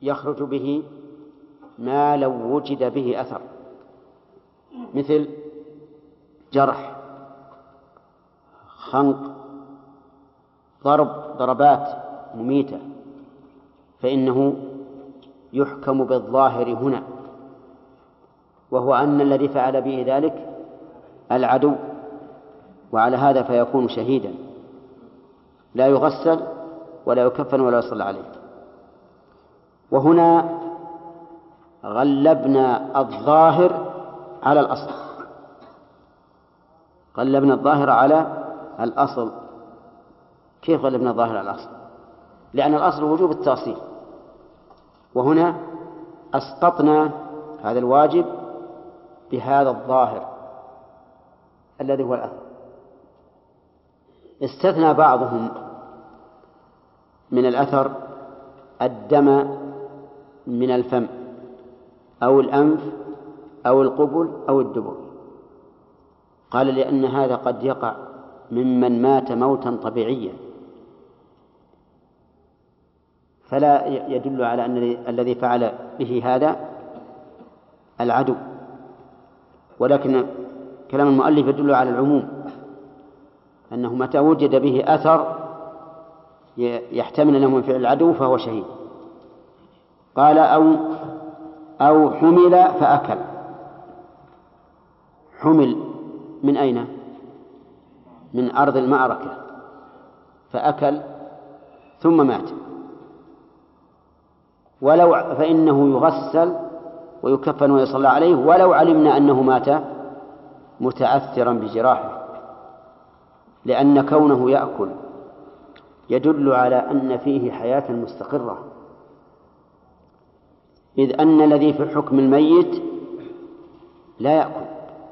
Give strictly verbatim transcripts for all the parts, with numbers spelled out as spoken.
يخرج به ما لو وجد به أثر، مثل جرح، خنق، ضرب ضربات مميتة، فإنه يحكم بالظاهر هنا، وهو أن الذي فعل به ذلك العدو، وعلى هذا فيكون شهيدا لا يغسل ولا يكفن ولا يصلى عليه. وهنا غلبنا الظاهر على الأصل، غلبنا الظاهر على الأصل. كيف غلبنا الظاهر على الأصل؟ لأن الأصل وجوب التأصيل، وهنا أسقطنا هذا الواجب بهذا الظاهر الذي هو الأثر. استثنى بعضهم من الأثر الدم من الفم أو الأنف أو القبل أو الدبر، قال لأن هذا قد يقع ممن مات موتا طبيعيا، فلا يدل على أن الذي فعل به هذا العدو، ولكن كلام المؤلف يدل على العموم، أنه متى وجد به أثر يحتمل أنه من فعل العدو فهو شهيد. قال أو أو حمل فأكل. حمل من أين؟ من أرض المعركة، فأكل ثم مات، ولو فإنه يغسل ويكفن ويصلى عليه ولو علمنا أنه مات متأثرا بجراحه، لأن كونه يأكل يدل على أن فيه حياة مستقرة، إذ أن الذي في حكم الميت لا يأكل،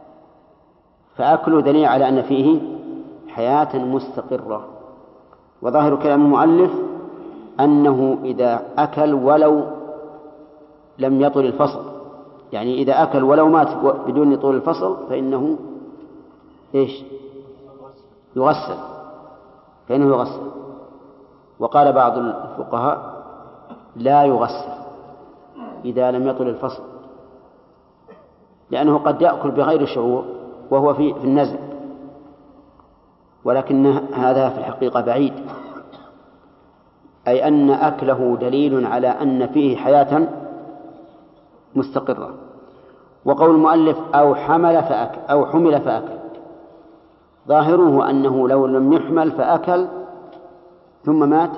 فأكل دليل على أن فيه حياة مستقرة. وظاهر كلام المؤلف أنه إذا أكل ولو لم يطل الفصل، يعني إذا أكل ولو مات بدون طول الفصل فإنه إيش؟ يغسل، فإنه يغسل. وقال بعض الفقهاء لا يغسل إذا لم يطل الفصل، لأنه قد يأكل بغير شعور وهو في النزل، ولكن هذا في الحقيقة بعيد، أي أن أكله دليل على أن فيه حياة مستقرة. وقول المؤلف أو حمل فأكل أو حمل فأكل، ظاهره أنه لو لم يحمل فأكل ثم مات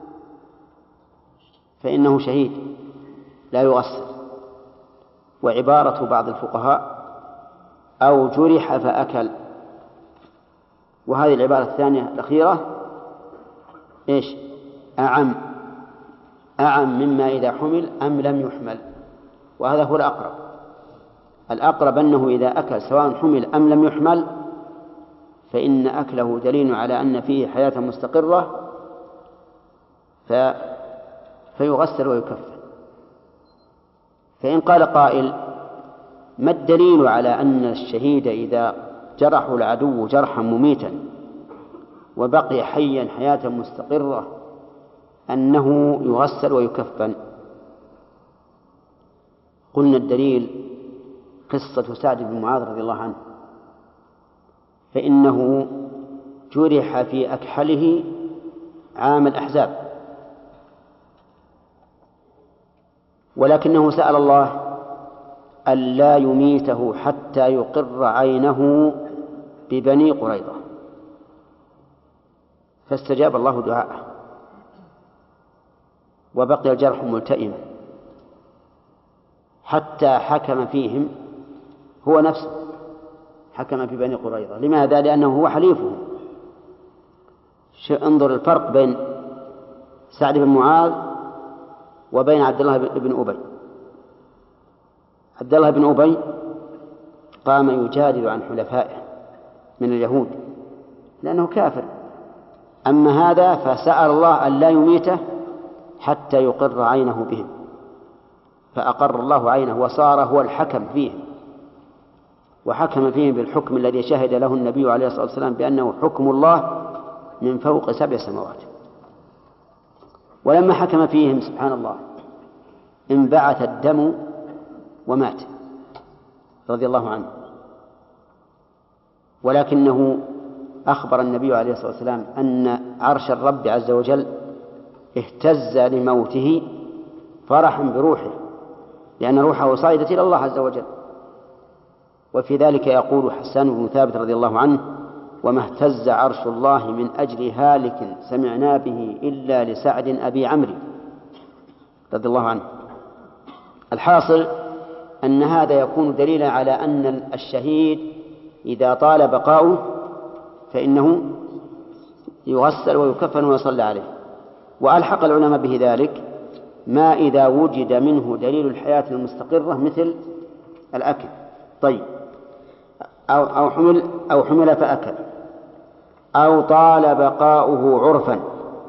فإنه شهيد لا يغسل. وعبارة بعض الفقهاء أو جرح فأكل، وهذه العبارة الثانية الأخيرة إيش؟ أعم أعم مما إذا حمل أم لم يحمل، وهذا هو الأقرب. الأقرب أنه إذا أكل سواء حمل أم لم يحمل فإن أكله دليل على أن فيه حياة مستقرة ف... فيغسل ويكفن. فإن قال قائل ما الدليل على أن الشهيد إذا جرحه العدو جرحا مميتا وبقي حيا حياة مستقرة أنه يغسل ويكفن؟ قلنا الدليل قصة سعد بن معاذ رضي الله عنه، فإنه جرح في أكحله عام الأحزاب، ولكنه سأل الله ألا يميته حتى يقر عينه ببني قريظة، فاستجاب الله دعاءه وبقي الجرح ملتئما حتى حكم فيهم هو نفسه، حكم في بني قريظة. لماذا؟ لأنه هو حليفه. انظر الفرق بين سعد بن معاذ وبين عبد الله بن أبي. عبد الله بن أبي قام يجادل عن حلفائه من اليهود لأنه كافر، أما هذا فسأل الله أن لا يميته حتى يقر عينه بهم، فأقر الله عينه وصار هو الحكم فيهم، وحكم فيهم بالحكم الذي شهد له النبي عليه الصلاة والسلام بأنه حكم الله من فوق سبع سماوات. ولما حكم فيهم سبحان الله انبعث الدم ومات رضي الله عنه، ولكنه أخبر النبي عليه الصلاة والسلام أن عرش الرب عز وجل اهتز لموته فرحا بروحه، لأن روحه صعدت إلى الله عز وجل. وفي ذلك يقول حسان بن ثابت رضي الله عنه: وما اهتز عرش الله من أجل هالك سمعنا به إلا لسعد أبي عمرو رضي الله عنه. الحاصل أن هذا يكون دليلا على أن الشهيد إذا طال بقاؤه فإنه يغسل ويكفن ويصلى عليه. وألحق العلماء به ذلك ما إذا وجد منه دليل الحياة المستقرة مثل الأكل. طيب، أو أو حمل أو حمل فأكل، أو طال بقاؤه عرفا.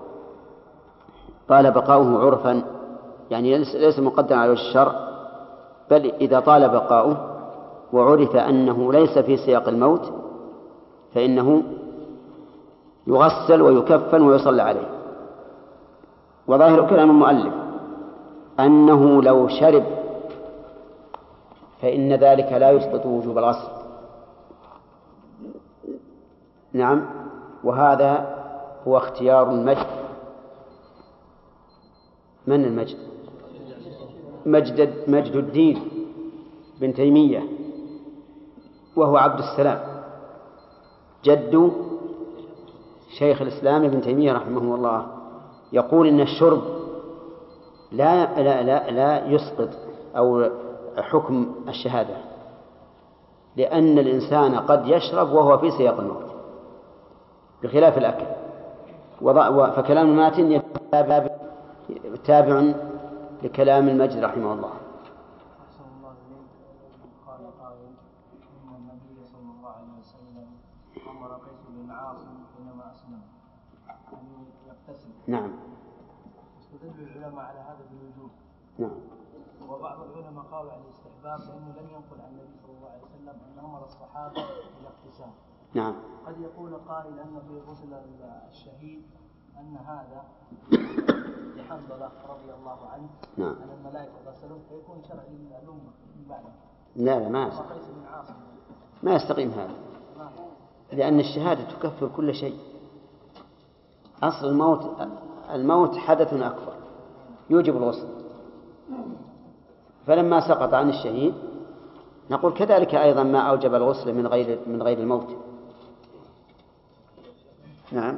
طال بقاؤه عرفا يعني ليس مقدما على وجه الشرع، بل إذا طال بقاؤه وعرف أنه ليس في سياق الموت فإنه يغسل ويكفن ويصلى عليه. وظاهر كلام المؤلف أنه لو شرب فإن ذلك لا يسقط وجوب الغسل. نعم، وهذا هو اختيار المجد. من المجد؟ مجد, مجد الدين بن تيمية، وهو عبد السلام جد شيخ الإسلام ابن تيمية رحمه الله. يقول إن الشرب لا, لا, لا, لا يسقط أو حكم الشهادة، لأن الإنسان قد يشرب وهو في سياق الموت بخلاف الأكل. فكلام الماتن تابع لكلام المجد رحمه الله. نعم. استدل العلماء على هذا بالوجوب. نعم. وبعض العلماء قالوا على الاستحباب لأنه لم ينقل عن النبي صلى الله عليه وسلم أن أمر الصحابة بالاغتسال. نعم. قد يقول قائل أن في غسل الشهيد أن هذا لحنظلة رضي الله عنه. نعم. أن الملائكة غسلوه فيكون شرع للأمة من بعده. لا لا ما ما يستقيم هذا، لأن الشهادة تكفر كل شيء. أصل الموت الموت حدث أكبر يوجب الغسل، فلما سقط عن الشهيد نقول كذلك أيضا ما أوجب الغسل من غير من غير الموت. نعم.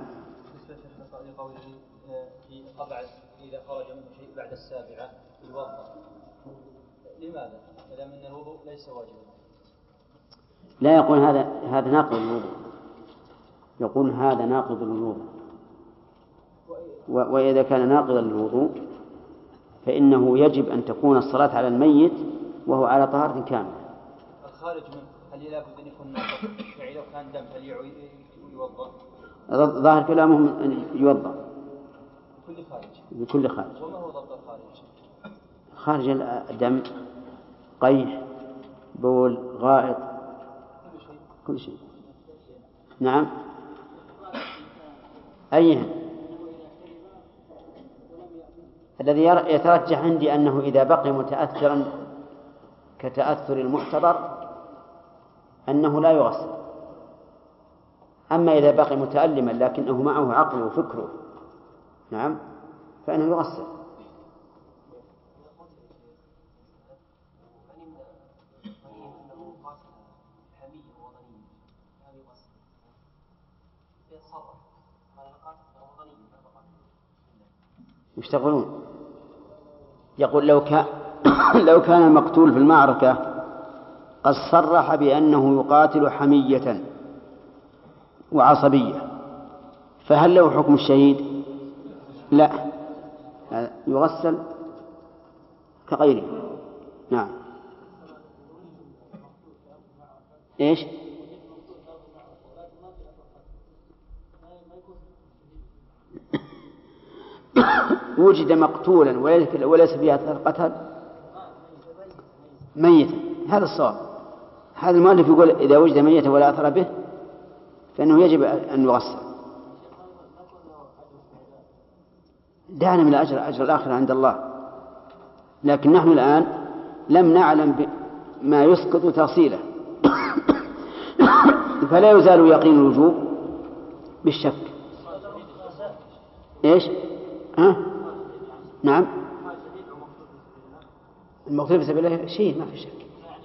في قبع إذا خرج منه شيء بعد السابعة يوضأ، لماذا؟ إذا من الوضوء ليس واجبا. لا يقول هذا هذا ناقض الوضوء، يقول هذا ناقض الوضوء. وإذا كان ناقضا للوضوء فإنه يجب أن تكون الصلاة على الميت وهو على طهارة كاملة. الخارج منه هل لابد أن يكون ناقض؟ يعني لو كان دم هل يوضأ؟ ظاهر كلامهم أن يوضأ بكل خارج. بكل خارج. وما هو ضبط الخارج؟ خارج الدم، قيح، بول، غائط، كل شيء. كل شيء. نعم. أيها الذي يترجح عندي أنه إذا بقي متأثرا كتأثر المحتضر أنه لا يغسل. أما إذا بقي متألما لكنه معه عقله وفكره نعم فإنه يغسل. يشتغلون. يقول لو كان لو كان المقتول في المعركة قد صرح بأنه يقاتل حمية وعصبية فهل له حكم الشهيد؟ لا، يغسل كغيره. نعم. إيش؟ وجد مقتولا وليس فيها أثر قتل ميتا، هذا الصواب. هذا المؤلف يقول إذا وجد ميتا ولا أثر به فإنه يجب أن يغسل. دعنا من الأجر، أجر الآخرة عند الله. لكن نحن الآن لم نعلم ما يسقط تأصيله فلا يزال يقين الوجوب بالشك. إيش؟ ها؟ نعم، المقتول في سبيل الله شيء ما في شك،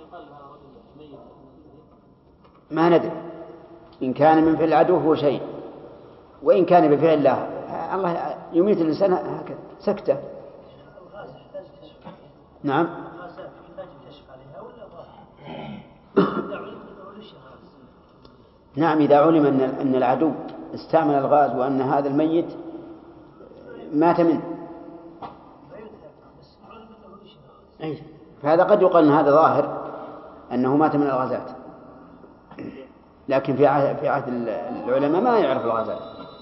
ما ندري إن كان من فعل العدو هو شيء، وإن كان بفعل الله الله يميت الإنسان هكذا سكتة. نعم. نعم، إذا علم أن أن العدو استعمل الغاز وأن هذا الميت مات منه، أي فهذا قد يقال أن هذا ظاهر أنه مات من الغازات، لكن في عهد في عهد العلماء ما يعرف الغازات.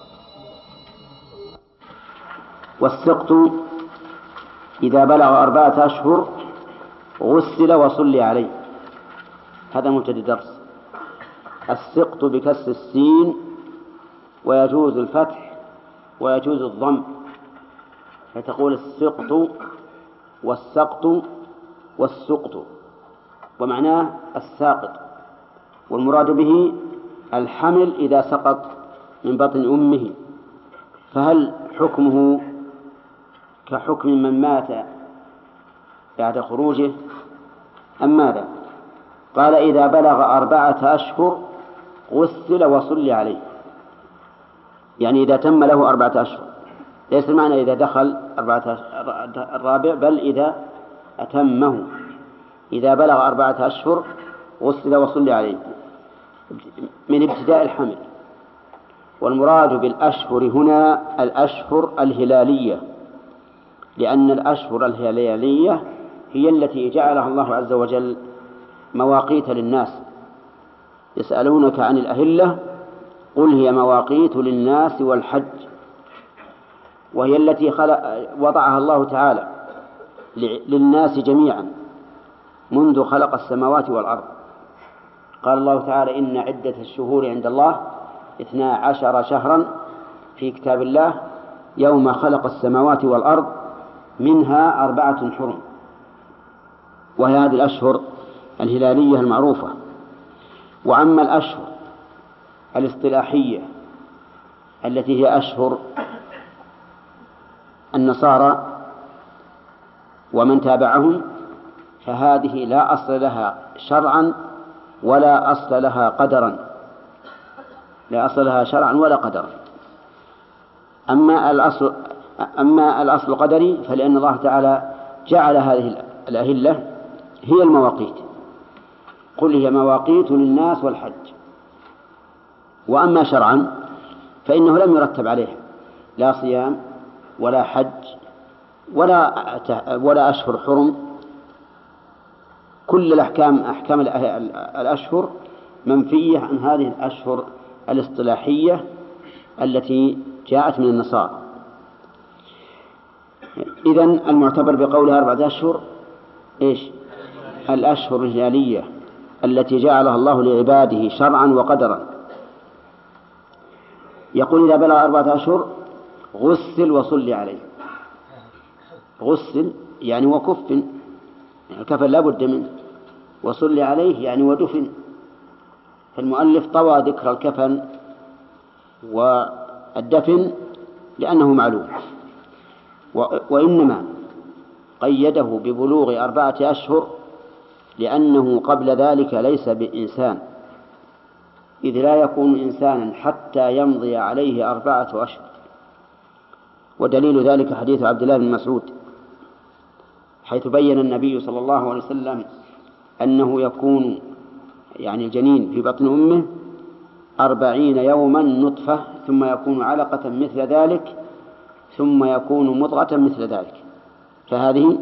والسقط إذا بلغ أربعة أشهر غسل وصلي عليه. هذا مبتدأ الدرس. السقط بكسر السين، ويجوز الفتح ويجوز الضم، فتقول السقط والسقط والسقط، ومعناه الساقط، والمراد به الحمل إذا سقط من بطن أمه. فهل حكمه كحكم من مات بعد خروجه أم ماذا؟ قال إذا بلغ أربعة أشهر غسل وصلي عليه، يعني إذا تم له أربعة أشهر، ليس المعنى إذا دخل أربعة الرابع، بل إذا أتمه. إذا بلغ أربعة أشهر غسل وصلي عليه من ابتداء الحمل. والمراد بالأشهر هنا الأشهر الهلالية، لأن الأشهر الهلالية هي التي جعلها الله عز وجل مواقيت للناس. يسألونك عن الأهلة قل هي مواقيت للناس والحج، وهي التي خلق وضعها الله تعالى للناس جميعا منذ خلق السماوات والأرض. قال الله تعالى إن عدة الشهور عند الله اثنا عشر شهرا في كتاب الله يوم خلق السماوات والأرض منها أربعة حرم، وهي هذه الأشهر الهلالية المعروفة. وأما الأشهر الاصطلاحية التي هي أشهر النصارى ومن تابعهم، فهذه لا أصل لها شرعا ولا أصل لها قدرا، لا أصل لها شرعا ولا قدرا. أما الأصل أما الأصل القدري فلأن الله تعالى جعل هذه الأهلة هي المواقيت، قل هي مواقيت للناس والحج. وأما شرعا فإنه لم يرتب عليه لا صيام ولا حج ولا ولا أشهر حرم. كل الأحكام أحكام الأشهر منفية عن هذه الأشهر الاصطلاحية التي جاءت من النصارى. إذن المعتبر بقولها أربعة أشهر إيش؟ الأشهر الهلالية التي جعلها الله لعباده شرعا وقدرا. يقول إذا بلغ أربعة أشهر غسل وصلي عليه. غسل يعني وكفن، يعني الكفن لا بد منه، وصلي عليه يعني ودفن. فالمؤلف طوى ذكر الكفن والدفن لأنه معلوم، وإنما قيده ببلوغ أربعة أشهر لأنه قبل ذلك ليس بإنسان، إذ لا يكون إنسانا حتى يمضي عليه أربعة أشهر. ودليل ذلك حديث عبد الله بن مسعود حيث بين النبي صلى الله عليه وسلم أنه يكون يعني الجنين في بطن أمه أربعين يوما نطفة، ثم يكون علقة مثل ذلك، ثم يكون مضغة مثل ذلك. فهذه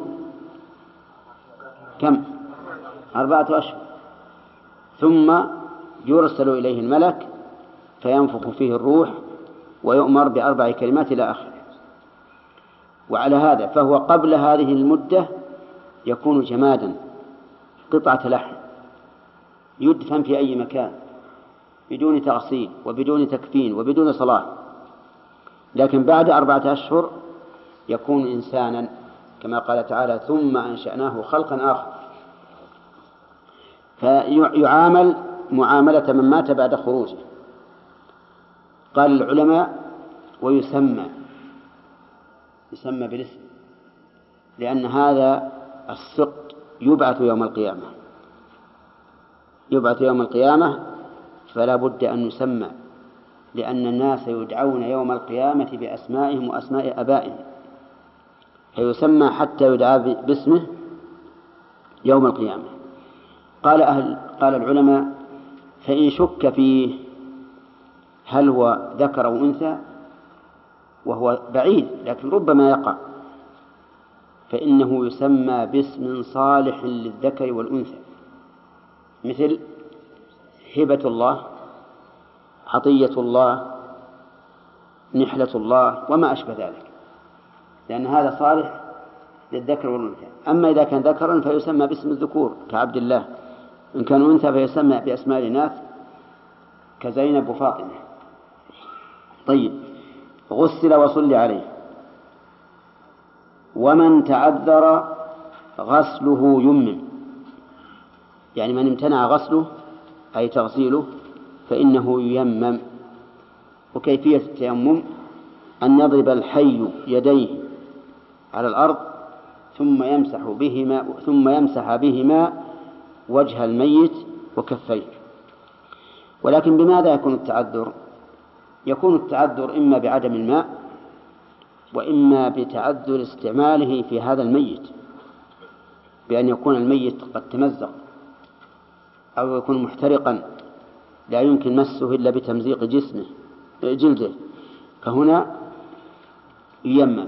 كم؟ أربعة أشهر. ثم يرسل إليه الملك فينفخ فيه الروح ويؤمر بأربع كلمات إلى آخره. وعلى هذا فهو قبل هذه المدة يكون جمادا، قطعة لحم يدفن في أي مكان بدون تغسيل وبدون تكفين وبدون صلاة. لكن بعد أربعة أشهر يكون إنسانا كما قال تعالى ثم أنشأناه خلقا آخر. فيعامل معاملة من مات بعد خروجه. قال العلماء ويسمى يسمى بالاسم، لأن هذا السقط يبعث يوم القيامة يبعث يوم القيامة فلا بد أن يسمى، لأن الناس يدعون يوم القيامة بأسمائهم وأسماء أبائهم، فيسمى حتى يدعى باسمه يوم القيامة. قال أهل قال العلماء فإن شك فيه هل هو ذكر أو أنثى وهو بعيد لكن ربما يقع، فإنه يسمى باسم صالح للذكر والأنثى، مثل هبة الله، عطية الله، نحلة الله وما أشبه ذلك، لأن هذا صالح للذكر والأنثى. أما إذا كان ذكرا فيسمى باسم الذكور كعبد الله، إن كان أنثى فيسمى بأسماء الإناث كزينب وفاطمة. طيب، غسل وصلي عليه. ومن تعذر غسله يمم، يعني من امتنع غسله أي تغسيله فإنه ييمم. وكيفية التيمم أن يضرب الحي يديه على الأرض ثم يمسح بهما ثم يمسح بهما وجه الميت وكفيه. ولكن بماذا يكون التعذر؟ يكون التعذر إما بعدم الماء وإما بتعذر استعماله في هذا الميت، بأن يكون الميت قد تمزق أو يكون محترقا لا يمكن مسه إلا بتمزيق جسمه جلده، فهنا ييمم.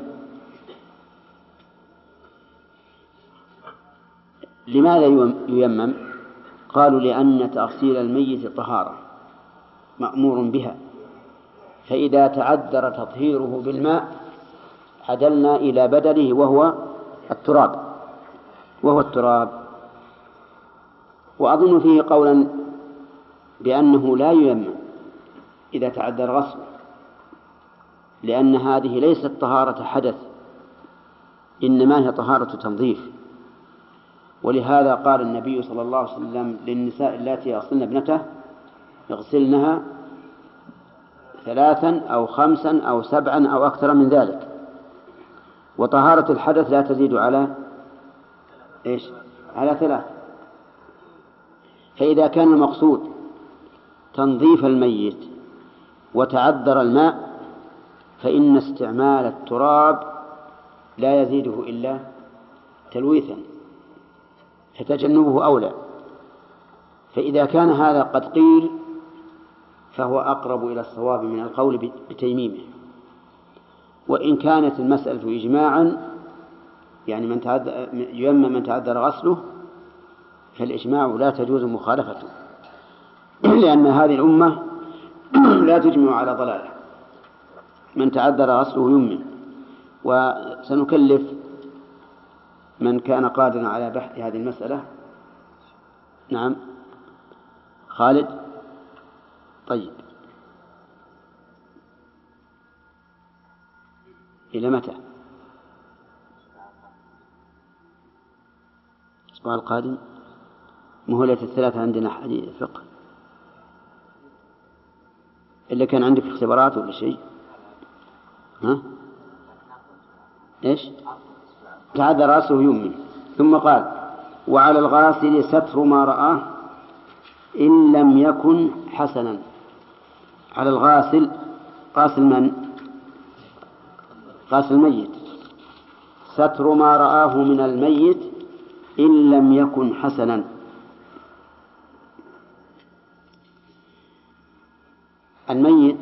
لماذا ييمم؟ قالوا لأن تغسيل الميت طهارة مأمور بها، فإذا تعذر تطهيره بالماء عدلنا إلى بدله وهو التراب وهو التراب وأظن فيه قولا بأنه لا ييمم إذا تعذر غسله، لأن هذه ليست طهارة حدث، إنما هي طهارة تنظيف. ولهذا قال النبي صلى الله عليه وسلم للنساء اللاتي يغسلن ابنته يغسلنها ثلاثا أو خمسا أو سبعا أو أكثر من ذلك. وطهارة الحدث لا تزيد على إيش؟ على ثلاث. فإذا كان المقصود تنظيف الميت وتعذر الماء فإن استعمال التراب لا يزيده إلا تلويثا، فتجنبه أولى. فإذا كان هذا قد قيل فهو أقرب إلى الصواب من القول بتيميمه. وإن كانت المسألة إجماعا يعني من تعذر ييمم من تعذر غسله فالإجماع لا تجوز مخالفته، لأن هذه الأمة لا تجمع على ضلاله. من تعذر غسله يمم. وسنكلف من كان قادرا على بحث هذه المسألة. نعم خالد. طيب، إلى متى؟ الأسبوع القادم؟ مهلة الثلاثة عندنا حديث فقه، إلا كان عندك اختبارات ولا شيء؟ ها؟ إيش؟ تعذر رأسه يمين. ثم قال وعلى الغاسل ستر ما رآه إن لم يكن حسنا. على الغاسل، غاسل من؟ غاسل الميت، ستر ما رآه من الميت إن لم يكن حسنا. الميت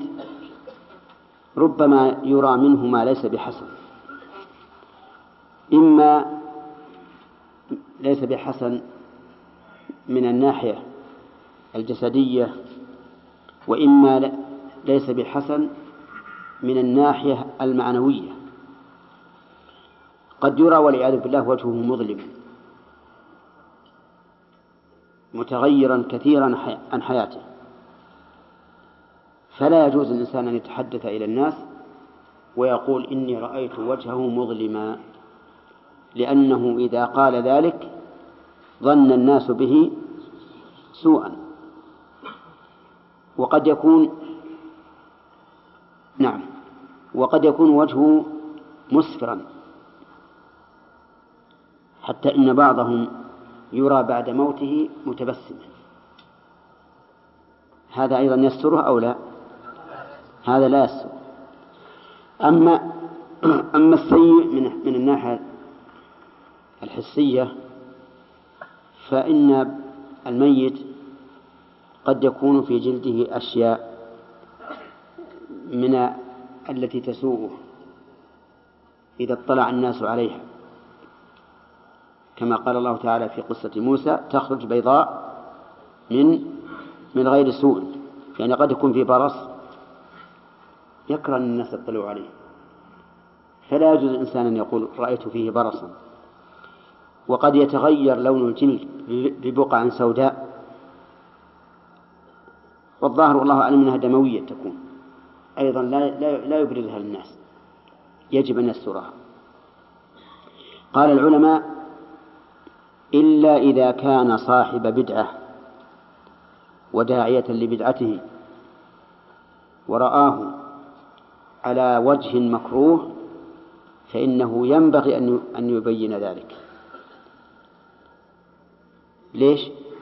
ربما يرى منه ما ليس بحسن، إما ليس بحسن من الناحية الجسدية، وإما ليس بحسن من الناحية المعنوية. قد يرى والعياذ بالله وجهه مظلم متغيرا كثيرا عن حياته، فلا يجوز للإنسان أن يتحدث إلى الناس ويقول إني رأيت وجهه مظلما، لأنه إذا قال ذلك ظن الناس به سوءا. وقد يكون نعم وقد يكون وجهه مسفرا، حتى إن بعضهم يرى بعد موته متبسما، هذا أيضا يستره أو لا؟ هذا لا يستر. أما أما السيء من من الناحية الحسية فإن الميت قد يكون في جلده أشياء من التي تسوءه إذا اطلع الناس عليها، كما قال الله تعالى في قصة موسى: تخرج بيضاء من من غير سوء. يعني قد يكون في برص يكره الناس يطلعوا عليه، فلا يجوز الإنسان أن يقول رأيت فيه برصا. وقد يتغير لون الجلد ببقع سوداء، والظاهر والله أعلم أنها دموية تكون أيضا لا لا يبرزها للناس، يجب أن يسترها. قال العلماء: إلا إذا كان صاحب بدعة وداعية لبدعته ورآه على وجه مكروه فإنه ينبغي أن يبين ذلك. ليش؟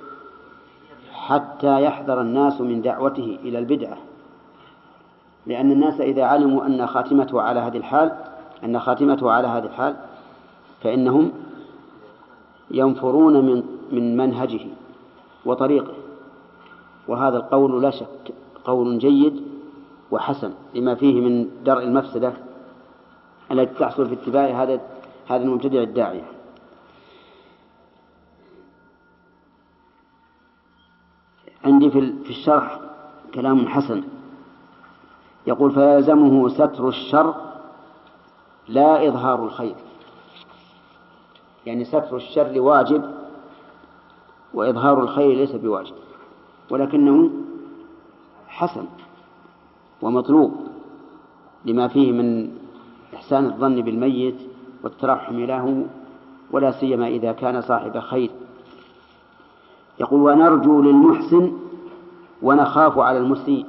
حتى يحذر الناس من دعوته إلى البدعة، لأن الناس إذا علموا أن خاتمته على هذه الحال أن خاتمته على هذه الحال فإنهم ينفرون من من منهجه وطريقه. وهذا القول لا شك قول جيد وحسن لما فيه من درء المفسدة التي تحصل في اتباع هذا هذا المبتدع الداعية. عندي في الشرح كلام حسن يقول: فيلزمه ستر الشر لا إظهار الخير. يعني ستر الشر واجب وإظهار الخير ليس بواجب، ولكنه حسن ومطلوب لما فيه من إحسان الظن بالميت والترحم له، ولا سيما إذا كان صاحب خير. يقول: ونرجو للمحسن ونخاف على المسيء.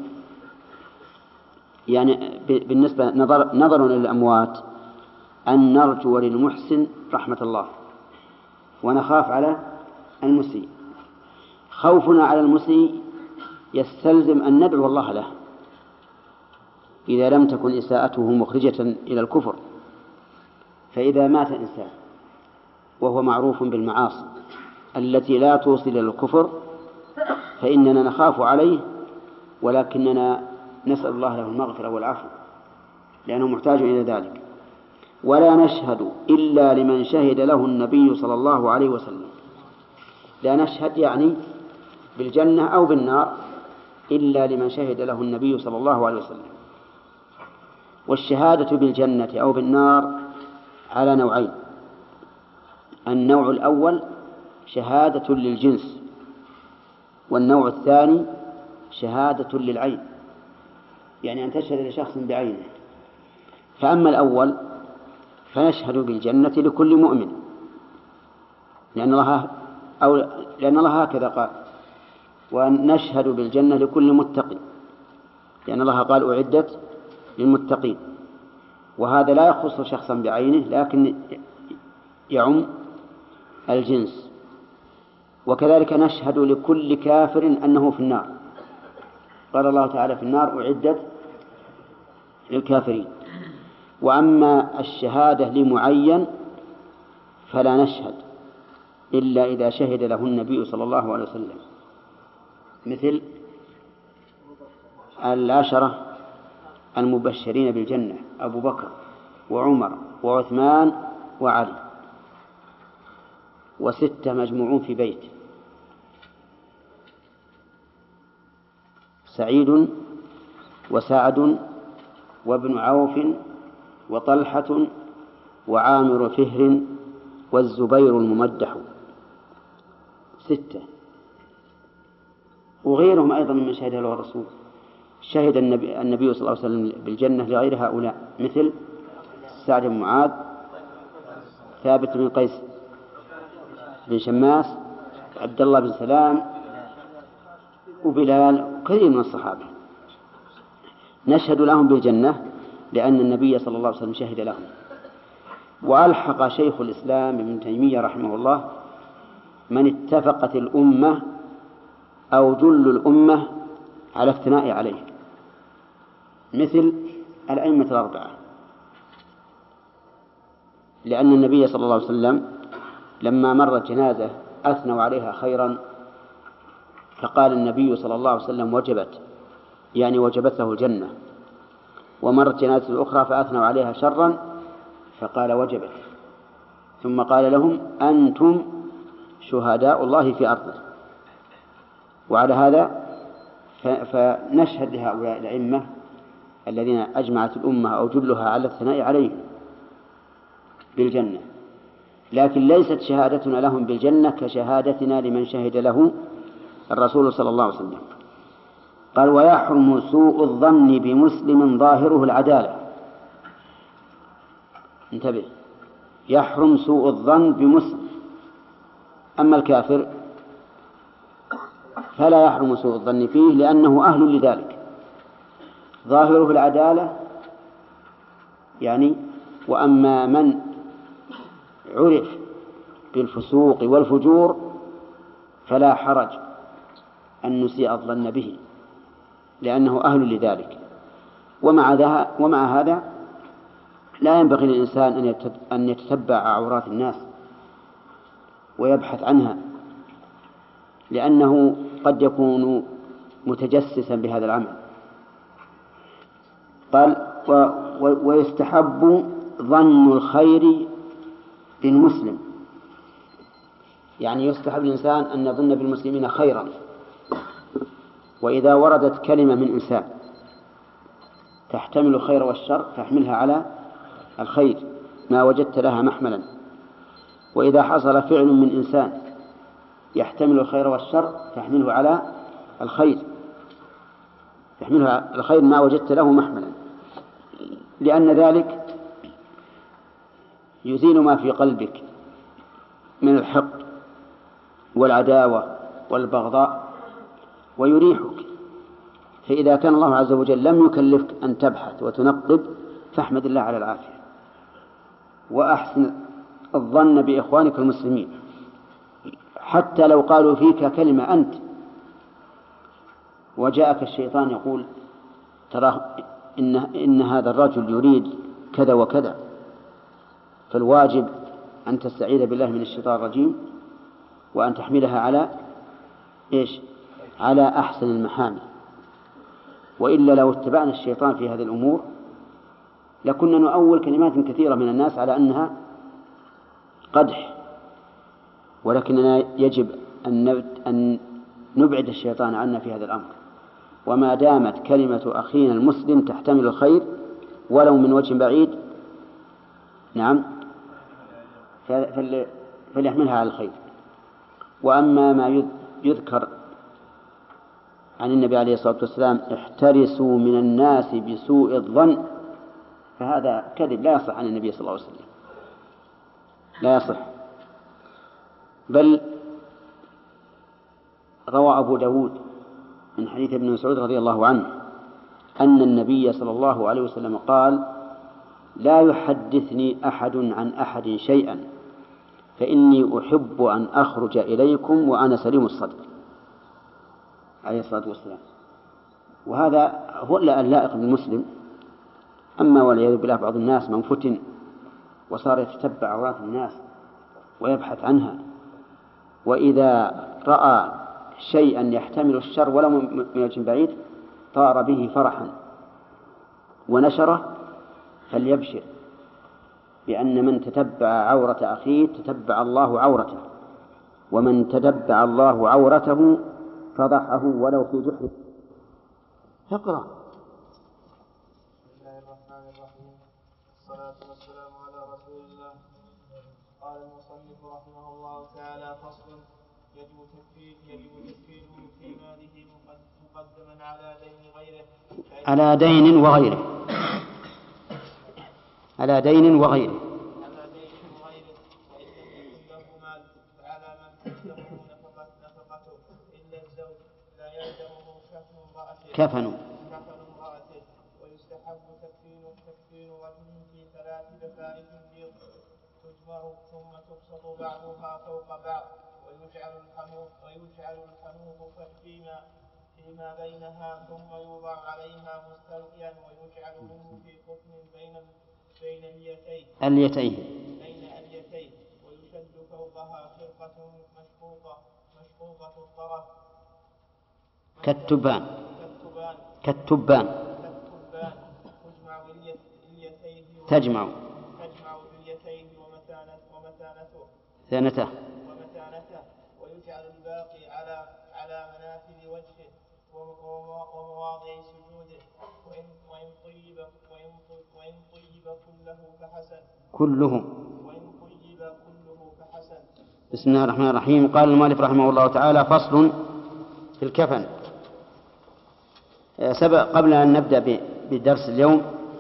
يعني بالنسبة نظر نظر للأموات أن نرجو للمحسن رحمة الله ونخاف على المسيء. خوفنا على المسيء يستلزم أن ندعو الله له إذا لم تكن إساءته مخرجة إلى الكفر. فإذا مات إنسان وهو معروف بالمعاصي التي لا توصل إلى الكفر فإننا نخاف عليه، ولكننا نسأل الله له المغفرة والعفو لأنه محتاج إلى ذلك. ولا نشهد إلا لمن شهد له النبي صلى الله عليه وسلم. لا نشهد يعني بالجنة أو بالنار إلا لمن شهد له النبي صلى الله عليه وسلم. والشهادة بالجنة أو بالنار على نوعين: النوع الأول شهادة للجنس، والنوع الثاني شهادة للعين، يعني أن تشهد لشخص بعينه. فأما الأول فنشهد بالجنة لكل مؤمن، لأن الله أو لأن الله هكذا قال: ونشهد بالجنة لكل متقي، لأن الله قال: أعدت للمتقين. وهذا لا يخص شخصا بعينه لكن يعم الجنس. وكذلك نشهد لكل كافر أنه في النار، قال الله تعالى: في النار أعدت للكافرين. وأما الشهادة لمعين فلا نشهد إلا إذا شهد له النبي صلى الله عليه وسلم، مثل العشرة المبشرين بالجنة: أبو بكر وعمر وعثمان وعلي، وستة مجموعون في بيت: سعيد وسعد وابن عوف وطلحة وعامر فهر والزبير الممدح. ستة، وغيرهم أيضا من شهد له الرسول. شهد النبي, النبي صلى الله عليه وسلم بالجنة لغير هؤلاء، مثل سعد بن معاذ ثابت بن قيس بن شماس، عبد الله بن سلام، وبلال، كثير من الصحابة نشهد لهم بالجنة لأن النبي صلى الله عليه وسلم شهد لهم. وألحق شيخ الإسلام ابن تيمية رحمه الله من اتفقت الأمة أو جل الأمة على الثناء عليه، مثل الأئمة الأربعة، لأن النبي صلى الله عليه وسلم لما مرت جنازة أثنوا عليها خيرا، فقال النبي صلى الله عليه وسلم وجبت، يعني وجبت له الجنة. ومرت جنازة أخرى فأثنوا عليها شرا فقال وجبت، ثم قال لهم أنتم شهداء الله في أرضه. وعلى هذا فنشهد لهؤلاء الأئمة الذين أجمعت الأمة أو جلها على الثناء عليهم بالجنة، لكن ليست شهادتنا لهم بالجنة كشهادتنا لمن شهد له الرسول صلى الله عليه وسلم. قال ويحرم سوء الظن بمسلم ظاهره العدالة. انتبه، يحرم سوء الظن بمسلم، أما الكافر فلا يحرم سوء الظن فيه لأنه أهل لذلك. ظاهره العدالة يعني، وأما من عرف بالفسوق والفجور فلا حرج أن نسيء الظن به لأنه أهل لذلك. ومع, ذا ومع هذا لا ينبغي للإنسان أن يتتبع عورات الناس ويبحث عنها، لأنه قد يكون متجسسا بهذا العمل. قال ويستحب ظن الخير بالمسلم، يعني يستحب الإنسان أن يظن بالمسلمين خيرا. وإذا وردت كلمة من إنسان تحتمل الخير والشر فاحملها على الخير ما وجدت لها محملا، وإذا حصل فعل من إنسان يحتمل الخير والشر فاحمله على الخير، تحمله على الخير ما وجدت له محملا، لأن ذلك يزيل ما في قلبك من الحقد والعداوة والبغضاء ويريحك. فإذا كان الله عز وجل لم يكلفك أن تبحث وتنقب فاحمد الله على العافية، وأحسن الظن بإخوانك المسلمين حتى لو قالوا فيك كلمة أنت وجاءك الشيطان يقول ترى إن, إن هذا الرجل يريد كذا وكذا، فالواجب أن تستعيذ بالله من الشيطان الرجيم وأن تحملها على إيش؟ على أحسن المحامل. وإلا لو اتبعنا الشيطان في هذه الأمور لكنا نؤول كلمات كثيرة من الناس على أنها قدح، ولكننا يجب أن نبعد الشيطان عنا في هذا الأمر. وما دامت كلمة أخينا المسلم تحتمل الخير ولو من وجه بعيد، نعم، فليحملها على الخير. وأما ما يذكر عن النبي عليه الصلاة والسلام احترسوا من الناس بسوء الظن، فهذا كذب لا يصح عن النبي صلى الله عليه وسلم، لا يصح. بل روى أبو داود من حديث ابن مسعود رضي الله عنه أن النبي صلى الله عليه وسلم قال لا يحدثني أحد عن أحد شيئا فإني أحب أن أخرج إليكم وأنا سليم الصدر عليه الصلاة والسلام. وهذا هو اللائق بالمسلم. أما والعياذ بالله بعض الناس من فتن وصار يتتبع عورات الناس ويبحث عنها، وإذا رأى شيئا يحتمل الشر ولو من وجه بعيد طار به فرحا ونشره، فليبشر بأن من تتبع عورة أخيه تتبع الله عورته، ومن تتبع الله عورته فضحه ولو في جحر. اقرأ. بسم الله الرحمن الرحيم، الصلاة والسلام على رسول الله. قال المصنف رحمه الله تعالى: فصل: يجب تكفير يجب تكفيره في ماله مقدما على دين غيره على دين وغيره على دين وغيره على دين وغيره كفن كفن امرأته. ويستحب تكفين تكفين وجهه في ثلاث دفائف بيض تجمع ثم تبسط بعضها فوق بعض ويجعل الحنوط ويجعل الحنوط فيما فيما بينها ثم يوضع عليها مستلقيا ويجعل منه في قطن بين بين اليتين اليتين بين اليتين ويشد فوقها خرقة مشقوقة مشقوقة الطرف كالتبان كالتبان كالتبان كالتبان تجمع اليتين تجمع تجمع باليتين ومتانة ومتانته ثانته ومتانته ويجعل الباقي على على منافذ وجهه ومواضع سجوده وإن وإن طيب وإن وإن طيب كله فحسن كله. وإن طيب كله فحسن. بسم الله الرحمن الرحيم. قال المؤلف رحمه الله تعالى: فصل في الكفن. سبق قبل أن نبدأ بدرس اليوم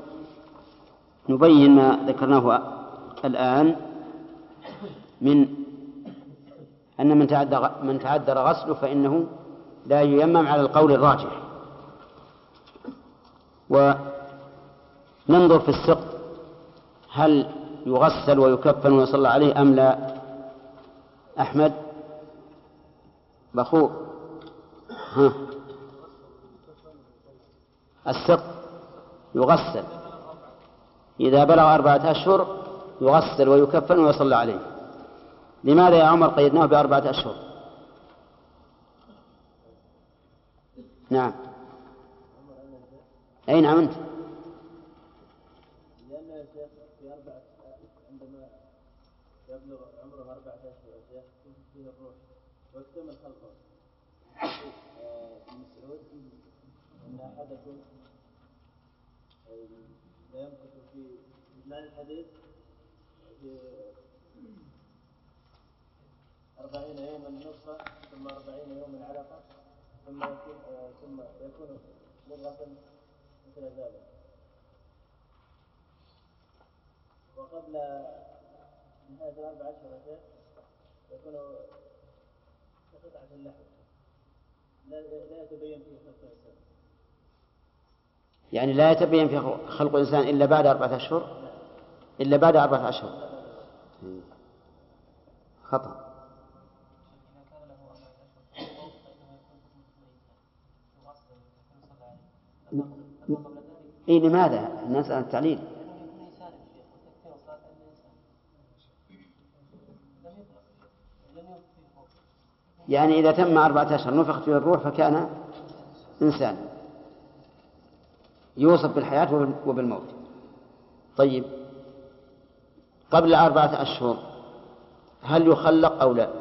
نبين ما ذكرناه الآن من أن من تعذر من تعذر غسله فإنه لا ييمم على القول الراجح. وننظر في السقط هل يغسل ويكفن ويصلى عليه أم لا. أحمد بخور ها السقط يغسل إذا بلغ أربعة أشهر يغسل ويكفن ويصلى عليه. لماذا يا عمر قيدناه بأربعة أشهر؟ نعم. أي نعم أنت. لأن يا شيخ في أربعة عندما يبلغ عمره أربعة أشهر يا شيخ فيه الروح ويكتمل خلقه. ابن مسعود أن أحدكم لا يمكث في معنى الحديث في أربعين يوما نطفة ثم أربعين يوما علقة ثم يكون ثم يكون مضغة مثل ذلك. وقبل نهاية الأربع أشهر يكون كقطعة اللحم لا لا يتبين فيه خلق الإنسان. يعني لا يتبين في خلق الإنسان إلا بعد أربعة أشهر إلا بعد أربعة أشهر. خطأ. إيه لماذا؟ نسأل التعليل. يعني إذا تم أربعة أشهر نفخ فيه الروح فكان إنسان يوصف بالحياة وبالموت. طيب قبل أربعة أشهر هل يخلق أو لا؟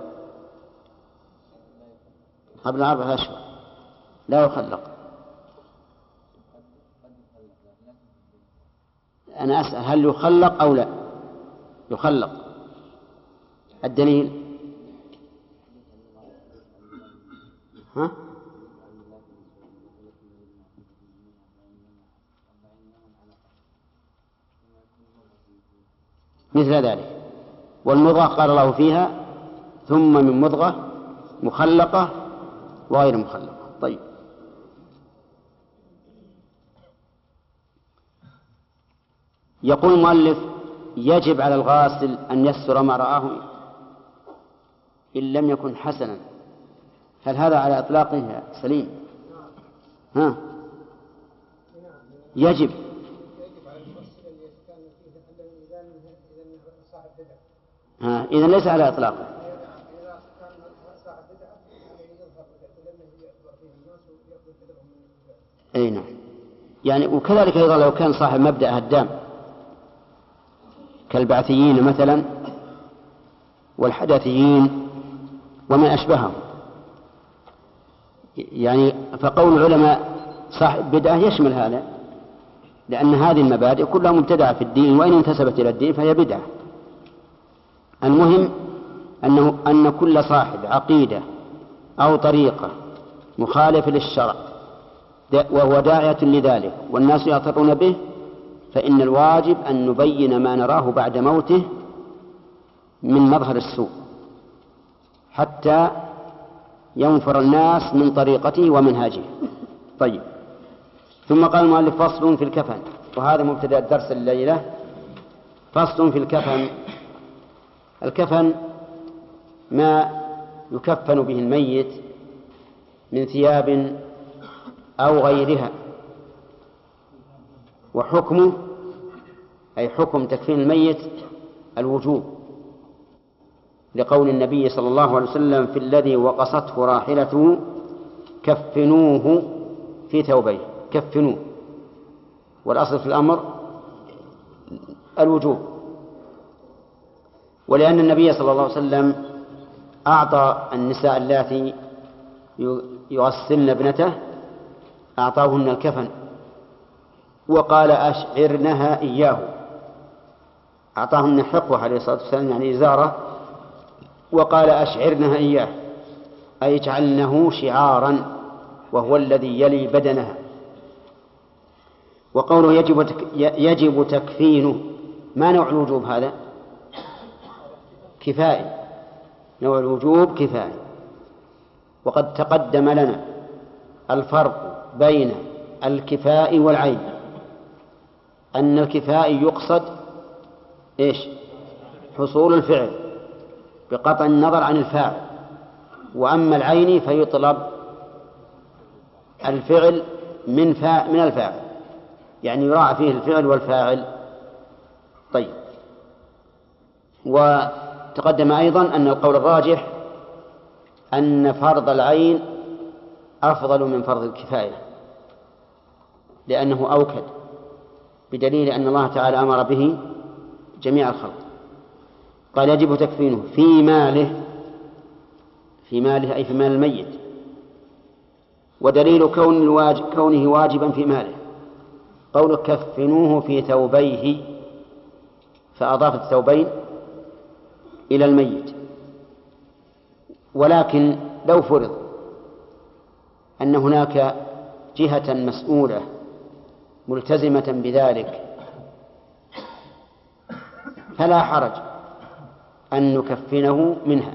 قبل أربعة أشهر لا يخلق. أنا أسأل هل يخلق أو لا؟ يخلق. الدليل ها؟ مثل ذلك. والمضغة قال الله فيها ثم من مضغة مخلقة وغير مخلقة. طيب يقول المؤلف: يجب على الغاسل أن يستر ما رآه إن لم يكن حسنا. هل هذا على إطلاقه سليم؟ ها؟ يجب. ها إذن ليس على إطلاقه. أي نعم. يعني وكذلك أيضا لو كان صاحب مبدأ هدام كالبعثيين مثلا والحداثيين ومن أشبههم، يعني فقول العلماء صاحب بدعة يشمل هذا، لأن هذه المبادئ كلها مبتدعة في الدين، وإن انتسبت إلى الدين فهي بدعة. المهم أنه أن كل صاحب عقيدة أو طريقة مخالفة للشرع وهو داعية لذلك والناس يعترون به، فإن الواجب أن نبين ما نراه بعد موته من مظهر السوء حتى ينفر الناس من طريقته ومنهاجه. طيب ثم قال المؤلف فصل في الكفن، وهذا مبتدأ الدرس الليلة. فصل في الكفن. الكفن ما يكفن به الميت من ثياب أو غيرها، وحكمه أي حكم تكفين الميت الوجوب، لقول النبي صلى الله عليه وسلم في الذي وقصته راحلته كفنوه في ثوبيه، كفنوه، والأصل في الأمر الوجوب. ولأن النبي صلى الله عليه وسلم أعطى النساء اللاتي يغسلن ابنته أعطاهن الكفن، وقال أشعرنها إياه، أعطاهن حقوة عليه الصلاة والسلام يعني إزارة، وقال أشعرنها إياه أي اجعلنه شعارا وهو الذي يلي بدنها. وقوله يجب يجب تكفينه، ما نوع الوجوب هذا؟ كفائي، نوع الوجوب كفائي. وقد تقدم لنا الفرق بين الكفاء والعين، أن الكفاء يقصد إيش؟ حصول الفعل بقطع النظر عن الفاعل، وأما العين فيطلب الفعل من فا من الفاعل، يعني يراعى فيه الفعل والفاعل. طيب، وتقدم أيضا أن القول الراجح أن فرض العين أفضل من فرض الكفاية، لأنه أوكد، بدليل أن الله تعالى أمر به جميع الخلق. قال يجب تكفينه في ماله، في ماله أي في مال الميت، ودليل كون الواجب كونه واجبا في ماله قوله كفنوه في ثوبيه، فأضاف الثوبين إلى الميت. ولكن لو فرض أن هناك جهة مسؤولة ملتزمة بذلك فلا حرج أن نكفنه منها،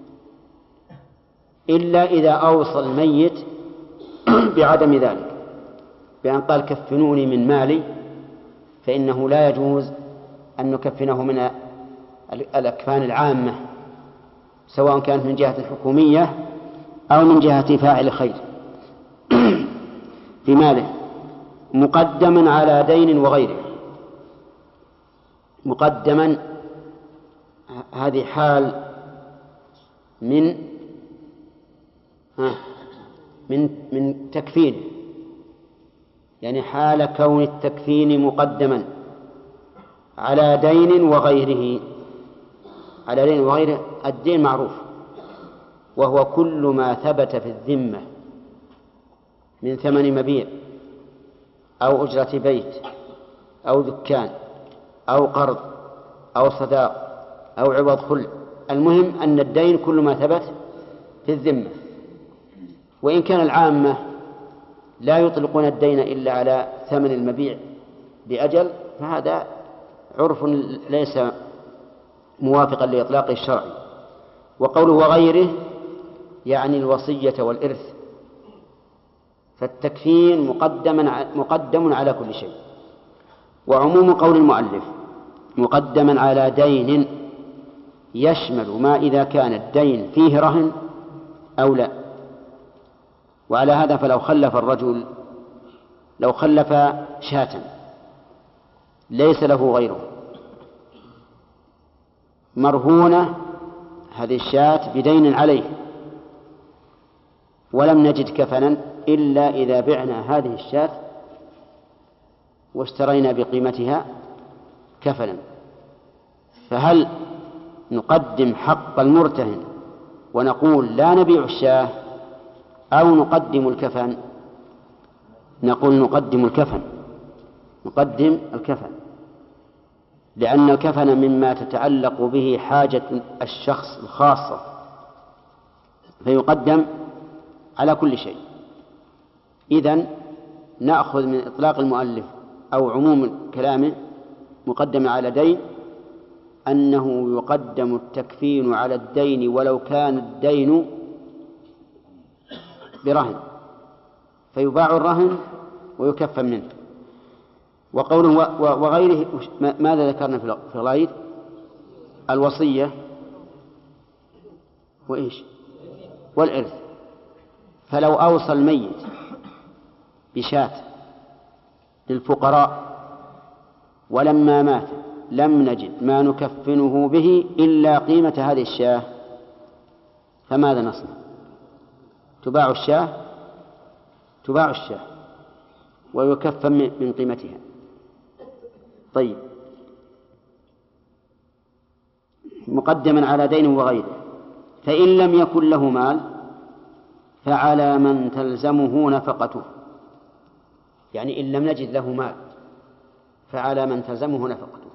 إلا إذا أوصى الميت بعدم ذلك بأن قال كفنوني من مالي، فإنه لا يجوز أن نكفنه من الأكفان العامة، سواء كانت من جهة حكومية أو من جهة فاعل خير في ماله، مقدما على دين وغيره. مقدما هذه حال من من من تكفين، يعني حال كون التكفين مقدما على دين وغيره. على دين وغيره، الدين معروف، وهو كل ما ثبت في الذمة من ثمن مبيع أو أجرة بيت أو دكان أو قرض أو صداق أو عوض خلع. المهم أن الدين كل ما ثبت في الذمة. وإن كان العامة لا يطلقون الدين إلا على ثمن المبيع بأجل، فهذا عرف ليس موافقا لإطلاق الشرع. وقوله وغيره يعني الوصية والإرث، فالتكفين مقدم مقدم على كل شيء. وعموم قول المؤلف مقدما على دين يشمل ما إذا كان الدين فيه رهن أو لا. وعلى هذا فلو خلف الرجل لو خلف شاة ليس له غيره مرهونة، هذه الشاة بدين عليه، ولم نجد كفنا إلا إذا بعنا هذه الشاة واشترينا بقيمتها كفنا، فهل نقدم حق المرتهن ونقول لا نبيع الشاة أو نقدم الكفن؟ نقول نقدم الكفن، نقدم الكفن، لأن الكفن مما تتعلق به حاجة الشخص الخاصة، فيقدم على كل شيء. إذن نأخذ من إطلاق المؤلف أو عموم كلامه مقدم على دين أنه يقدم التكفين على الدين ولو كان الدين برهن، فيباع الرهن ويكفن منه. وقوله وغيره ماذا ذكرنا في الغير؟ الوصية وإيش؟ والإرث. فلو أوصى الميت بشاة للفقراء ولما مات لم نجد ما نكفنه به إلا قيمة هذه الشاة، فماذا نصنع؟ تباع الشاة تباع الشاة ويكفن من قيمتها. طيب، مقدما على دين وغيره. فإن لم يكن له مال فعلى من تلزمه نفقته، يعني إن لم نجد له مال فعلى من تلزمه نفقته.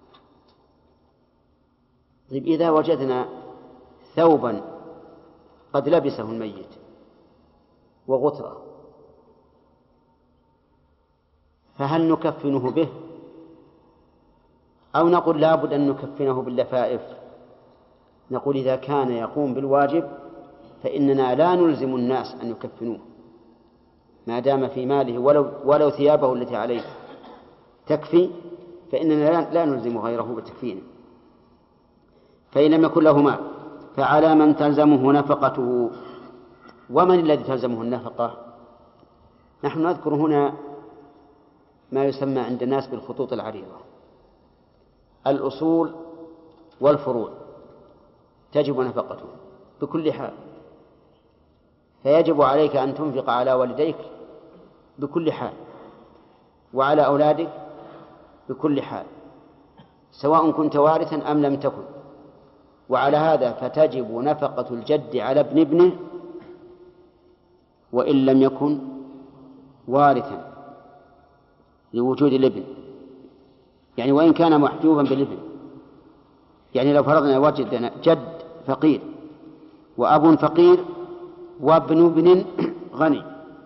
طيب، إذا وجدنا ثوبا قد لبسه الميت وغترة فهل نكفنه به أو نقول لا بد أن نكفنه باللفائف؟ نقول إذا كان يقوم بالواجب فإننا لا نلزم الناس أن يكفنوه ما دام في ماله، ولو, ولو ثيابه التي عليه تكفي فإننا لا نلزم غيره بالتكفين. فإن لم يكن له مال فعلى من تلزمه نفقته. ومن الذي تلزمه النفقة؟ نحن نذكر هنا ما يسمى عند الناس بالخطوط العريضة. الأصول والفروع تجب نفقته بكل حال، فيجب عليك أن تنفق على والديك بكل حال وعلى أولادك بكل حال سواء كنت وارثا أم لم تكن. وعلى هذا فتجب نفقة الجد على ابن ابنه وإن لم يكن وارثا لوجود الابن، يعني وإن كان محجوبا بالابن. يعني لو فرضنا وجدنا جد فقير وأب فقير وابن ابن غني،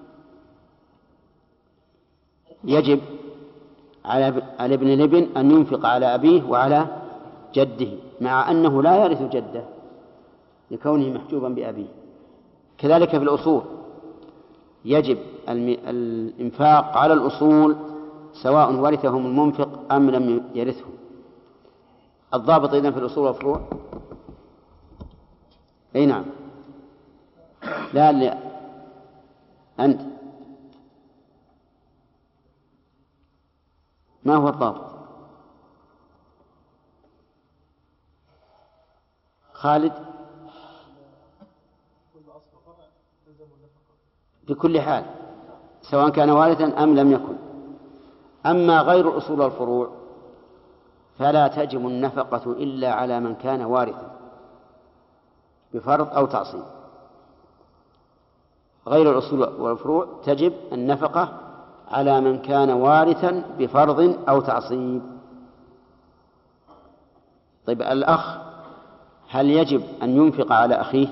يجب على ابن الابن أن ينفق على أبيه وعلى جده مع أنه لا يرث جده لكونه محجوبا بأبيه. كذلك في الأصول يجب الإنفاق على الأصول سواء ورثهم المنفق أم لم يرثه. الضابط إذن في الأصول والفروع أي نعم لا لا أنت ما هو الضابط؟ خالد بكل حال سواء كان وارثا أم لم يكن. أما غير الأصول والفروع فلا تجب النفقة إلا على من كان وارثا بفرض أو تعصيب. غير الأصول والفروع تجب النفقة على من كان وارثا بفرض أو تعصيب. طيب، الأخ هل يجب أن ينفق على أخيه؟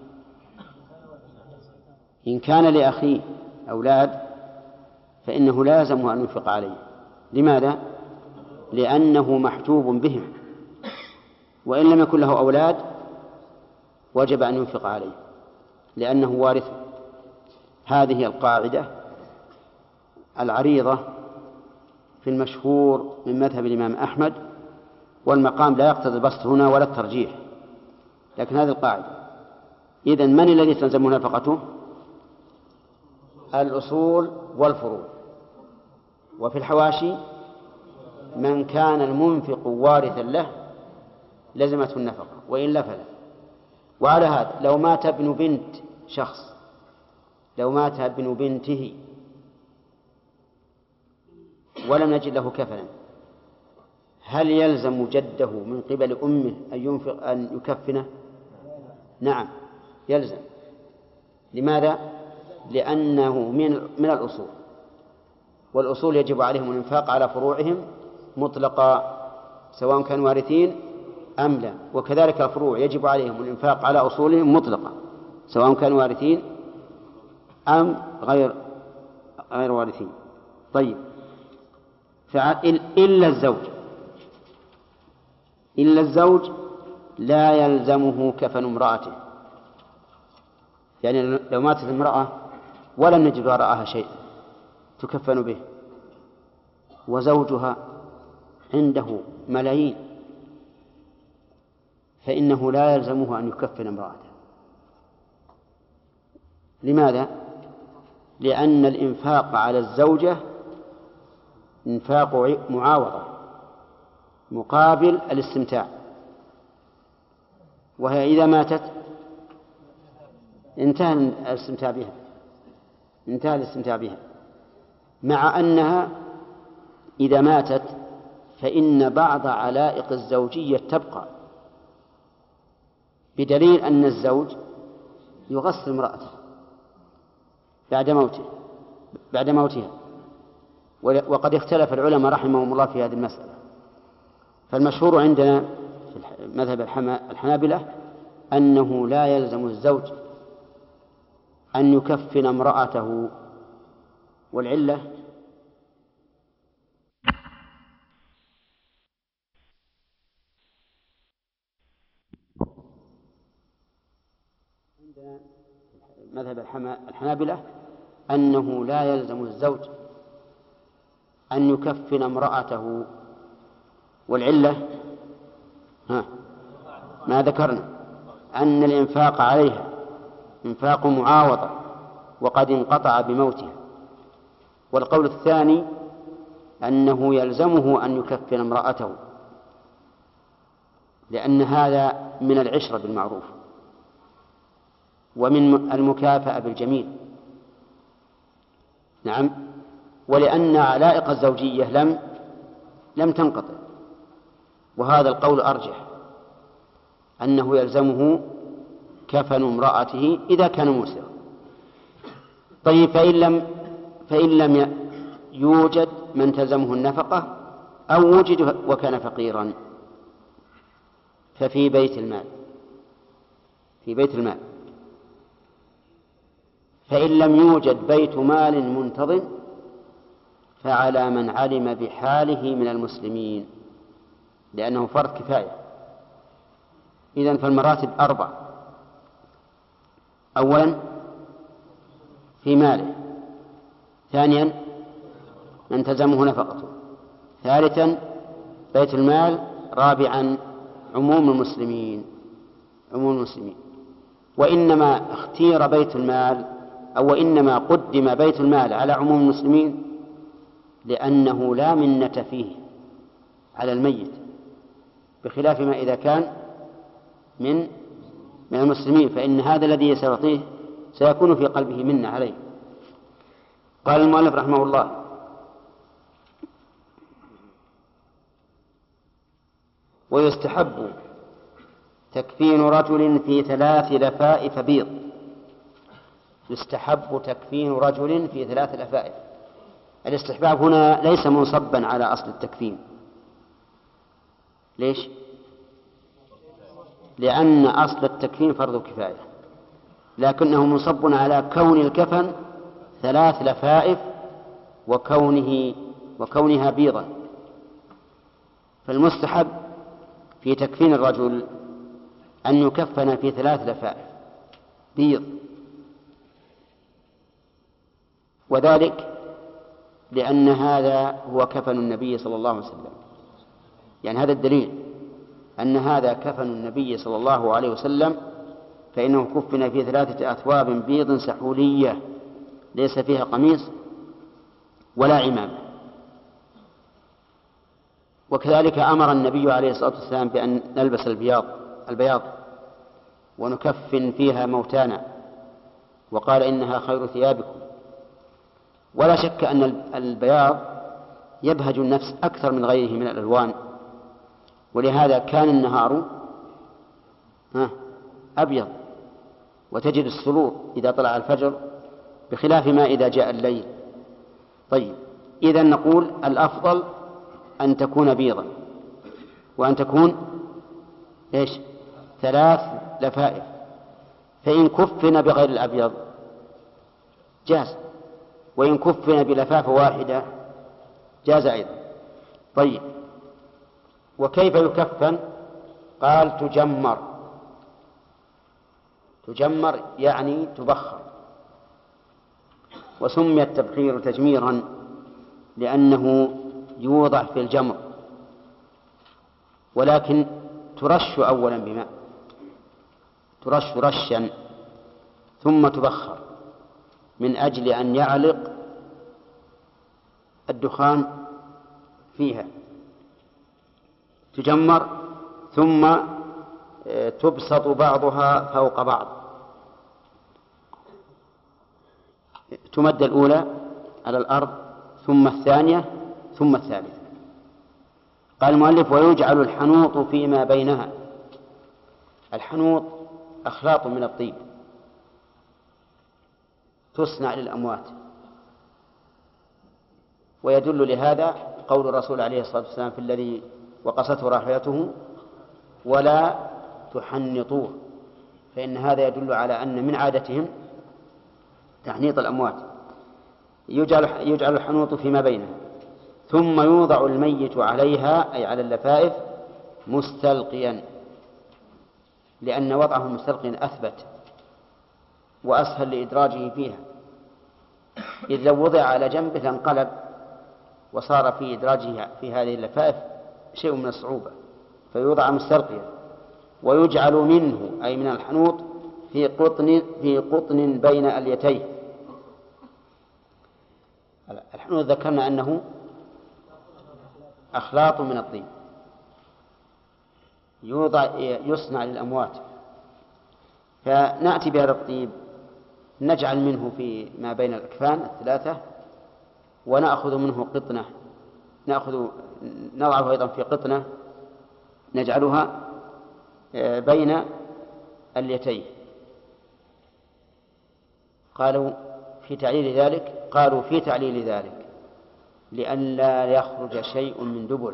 إن كان لأخيه أولاد فإنه لا يلزمه أن ينفق عليه. لماذا؟ لأنه محجوب بهم، وإن لم يكن له أولاد وجب أن ينفق عليه لأنه وارث. هذه القاعدة العريضة في المشهور من مذهب الإمام أحمد، والمقام لا يقتضي البسط هنا ولا الترجيح، لكن هذه القاعدة. إذن من الذي تلزمه نفقته؟ الأصول والفروع. وفي الحواشي من كان المنفق وارثا له لزمته النفقة وإلا فلا. وعلى هذا لو مات ابن بنت شخص لو مات ابن بنته ولم نجد له كفنا هل يلزم جده من قبل أمه أن ينفق أن يكفنه؟ نعم يلزم. لماذا؟ لأنه من من الأصول، والأصول يجب عليهم الإنفاق على فروعهم مطلقا سواء كانوا وارثين أم لا، وكذلك الفروع يجب عليهم الإنفاق على أصولهم مطلقا سواء كانوا وارثين أم غير غير وارثين. طيب، إلا الزوج إلا الزوج لا يلزمه كفن امرأته. يعني لو ماتت امرأة ولم نجد وراءها شيء تكفن به وزوجها عنده ملايين، فإنه لا يلزمه أن يكفن امرأته. لماذا؟ لأن الإنفاق على الزوجة إنفاق معاوضة مقابل الاستمتاع، وهي إذا ماتت انتهى الاستمتاع بها انتهى الاستمتاع بها مع أنها إذا ماتت فإن بعض علائق الزوجية تبقى، بدليل أن الزوج يغسل امرأته بعد موته بعد موتها وقد اختلف العلماء رحمهم الله في هذه المسألة. فالمشهور عندنا في مذهب الحنابلة أنه لا يلزم الزوج أن يكفن امرأته، والعلة عندنا مذهب الحنابلة أنه لا يلزم الزوج أن يكفن امرأته، والعلة ها ما ذكرنا أن الإنفاق عليها إنفاق معاوضة وقد انقطع بموتها. والقول الثاني أنه يلزمه أن يكفن امرأته، لأن هذا من العشرة بالمعروف ومن المكافأة بالجميل. نعم، ولأن علائق الزوجية لم لم تنقطع، وهذا القول أرجح أنه يلزمه كفن امرأته إذا كان موسرا. طيب فإن لم فإن لم يوجد من تلزمه النفقة أو وجد وكان فقيرا ففي بيت المال في بيت المال فإن لم يوجد بيت مال منتظم فعلى من علم بحاله من المسلمين، لأنه فرض كفاية. إذن فالمراتب أربع: أولا في ماله، ثانيا من تلزمه نفقته، ثالثا بيت المال، رابعا عموم المسلمين عموم المسلمين وإنما اختير بيت المال أو إنما قدم بيت المال على عموم المسلمين لأنه لا منة فيه على الميت، بخلاف ما إذا كان من من المسلمين فإن هذا الذي سيعطيه سيكون في قلبه منة عليه. قال المؤلف رحمه الله: ويستحب تكفين رجل في ثلاث لفائف بيض. يستحب تكفين رجل في ثلاث لفائف. الاستحباب هنا ليس منصبا على أصل التكفين. ليش؟ لأن أصل التكفين فرض كفاية، لكنه منصب على كون الكفن ثلاث لفائف وكونه وكونها بيضا. فالمستحب في تكفين الرجل أن يكفن في ثلاث لفائف بيض، وذلك لأن هذا هو كفن النبي صلى الله عليه وسلم. يعني هذا الدليل أن هذا كفن النبي صلى الله عليه وسلم، فإنه كفن في ثلاثة أثواب بيض سحولية ليس فيها قميص ولا عمامة. وكذلك أمر النبي عليه الصلاة والسلام بأن نلبس البياض البياض ونكفن فيها موتانا، وقال إنها خير ثيابكم. ولا شك أن البياض يبهج النفس أكثر من غيره من الألوان، ولهذا كان النهار أبيض وتجد السرور إذا طلع الفجر، بخلاف ما إذا جاء الليل. طيب، إذن نقول الأفضل أن تكون بيضا، وأن تكون إيش؟ ثلاث لفائف. فإن كفن بغير الأبيض جاز، وإن كفن بلفافة واحدة جاز أيضا. طيب، وكيف يكفن؟ قال تجمر. تجمر يعني تبخر. وسمي التبخير تجميرا لأنه يوضع في الجمر، ولكن ترش أولا بماء، ترش رشا ثم تبخر من أجل أن يعلق الدخان فيها، تجمر ثم تبسط بعضها فوق بعض، تمد الأولى على الأرض ثم الثانية ثم الثالثة. قال المؤلف: ويجعل الحنوط فيما بينها. الحنوط أخلاط من الطيب تصنع للأموات، ويدل لهذا قول الرسول عليه الصلاة والسلام في الذي وقصته راحلته: ولا تحنطوه، فإن هذا يدل على أن من عادتهم تحنيط الأموات. يجعل, يجعل الحنوط فيما بينها، ثم يوضع الميت عليها أي على اللفائف مستلقيا، لأن وضعه مستلقيا أثبت وأسهل لإدراجه فيها، إذ لو وضع على جنبه لانقلب وصار في إدراجه في هذه اللفائف شيء من الصعوبة، فيوضع مستلقيا. ويجعل منه أي من الحنوط في قطن في قطن بين اليتيه. الحنوط ذكرنا أنه أخلاط من الطين يوضع يصنع للأموات، فنأتي بهذا الطيب نجعل منه في ما بين الأكفان الثلاثة، ونأخذ منه قطنة، نأخذ نضعه أيضا في قطنة نجعلها بين اليتين. قالوا في تعليل ذلك قالوا في تعليل ذلك لئلا يخرج شيء من دبره،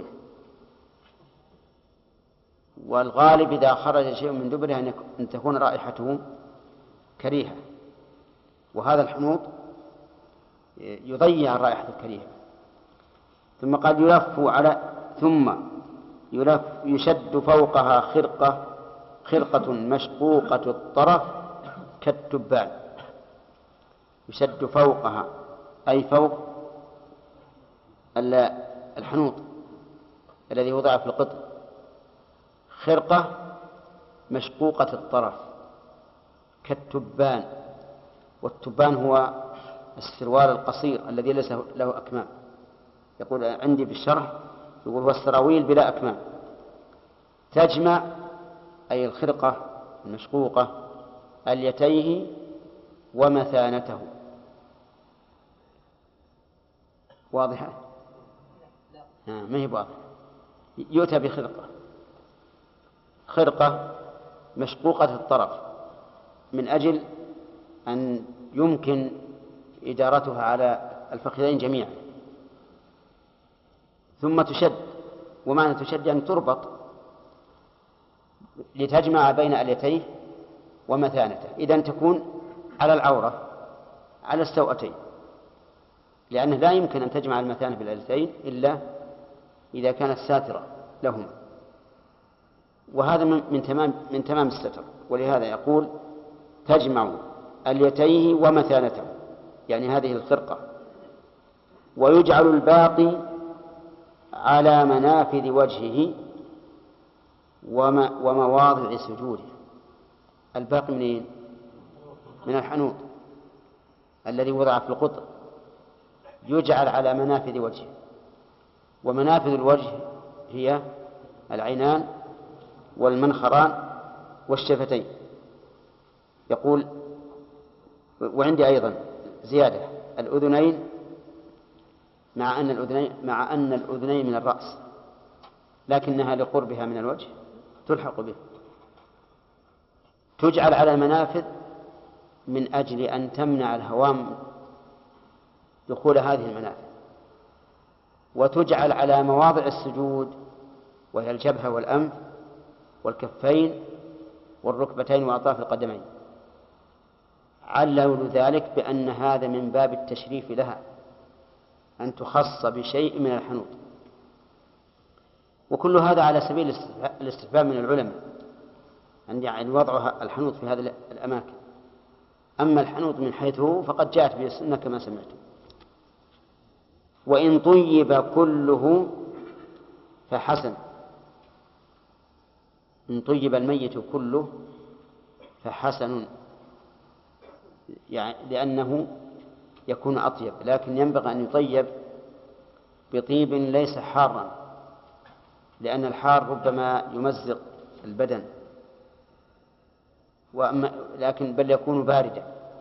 والغالب إذا خرج شيء من دبره أن تكون رائحته كريهة، وهذا الحنوط يضيع الرائحة الكريهة. ثم قال يلف على ثم يلف يشد فوقها خرقة خرقة مشقوقة الطرف كالتبان. يشد فوقها أي فوق الحنوط الذي وضع في القطن خرقة مشقوقة الطرف كالتبان. والتبان هو السروال القصير الذي ليس له أكمام. يقول عندي بالشرح يقول هو السراويل بلا أكمام. تجمع أي الخرقة المشقوقة اليتيه ومثانته. واضحة؟ ما هي واضحة. يؤتى بخرقة خرقة مشقوقة الطرف من أجل أن يمكن إدارتها على الفخذين جميعا، ثم تشد. ومعنى تشد يعني تربط لتجمع بين اليتيه ومثانته، إذن تكون على العورة على السوأتين، لأنه لا يمكن أن تجمع المثانة باليتين إلا إذا كانت ساترة لهما، وهذا من تمام من تمام الستر. ولهذا يقول تجمع اليتيه ومثانته، يعني هذه الخرقة. ويجعل الباقي على منافذ وجهه ومواضع سجوده. الباقي منين؟ من الحنوط الذي وضع في القطر، يجعل على منافذ وجهه. ومنافذ الوجه هي العينان والمنخران والشفتين. يقول وعندي أيضا زيادة الأذنين، مع أن الأذنين مع أن الأذنين من الرأس، لكنها لقربها من الوجه تلحق به. تجعل على المنافذ من أجل أن تمنع الهوام دخول هذه المنافذ، وتجعل على مواضع السجود وهي الجبهة والأنف والكفين والركبتين وأطراف القدمين. علّوا ذلك بأن هذا من باب التشريف لها، أن تخص بشيء من الحنوط. وكل هذا على سبيل الاستحباب من العلماء، أن يعني وضع الحنوط في هذه الأماكن. أما الحنوط من حيث هو فقد جاءت به السنة كما سمعتم. وإن طيب كله فحسن، إن طيب الميت كله فحسن، يعني لأنه يكون أطيب، لكن ينبغي أن يطيب بطيب ليس حارا، لأن الحار ربما يمزق البدن، لكن بل يكون باردا.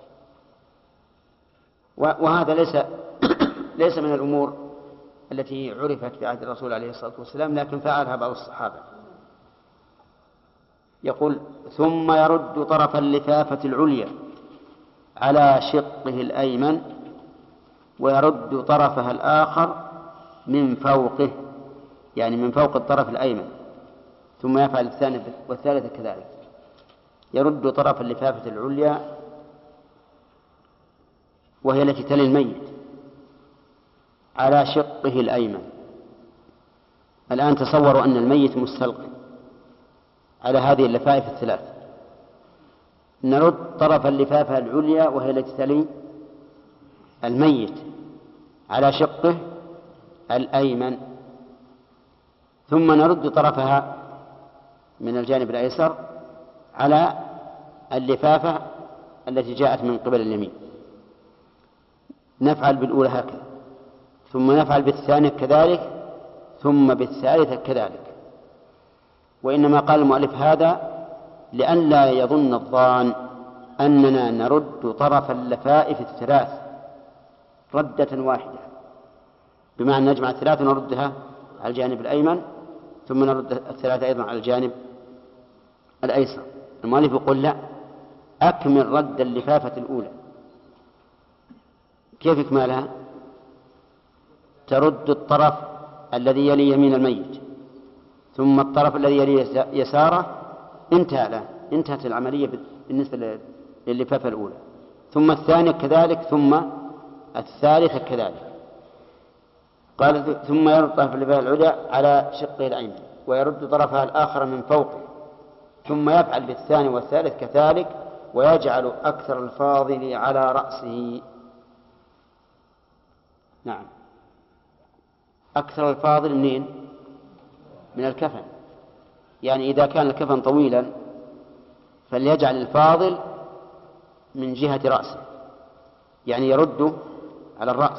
وهذا ليس ليس من الأمور التي عرفت في عهد الرسول عليه الصلاة والسلام، لكن فعلها بعض الصحابة. يقول: ثم يرد طرف اللفافة العليا على شقه الأيمن ويرد طرفها الآخر من فوقه، يعني من فوق الطرف الأيمن، ثم يفعل الثاني والثالث كذلك. يرد طرف اللفافة العليا وهي التي تلي الميت على شقه الأيمن. الآن تصوروا أن الميت مستلقي على هذه اللفائف الثلاث، نرد طرف اللفافة العليا وهي التي تلي الميت على شقه الأيمن، ثم نرد طرفها من الجانب الأيسر على اللفافة التي جاءت من قبل اليمين. نفعل بالأولى هكذا، ثم نفعل بالثانية كذلك، ثم بالثالثة كذلك. وإنما قال المؤلف هذا لئلا يظن الظان أننا نرد طرف اللفائف الثلاث ردة واحدة، بمعنى نجمع الثلاث ونردها على الجانب الأيمن ثم نرد الثلاثة أيضا على الجانب الأيسر. المؤلف يقول: لا، أكمل رد اللفافة الأولى. كيف إكمالها؟ ترد الطرف الذي يلي يمين الميت ثم الطرف الذي يلي يساره، انتهى له انتهت العملية بالنسبة لللفافة الأولى، ثم الثانية كذلك، ثم الثالثة كذلك. قال: ثم يرد طرف اللفافة العليا على شقه الأيمن ويرد طرفها الآخر من فوقه، ثم يفعل بالثاني والثالث كذلك، ويجعل أكثر الفاضل على رأسه. نعم، أكثر الفاضل منين؟ من الكفن. يعني إذا كان الكفن طويلا فليجعل الفاضل من جهة رأسه، يعني يرده على الرأس.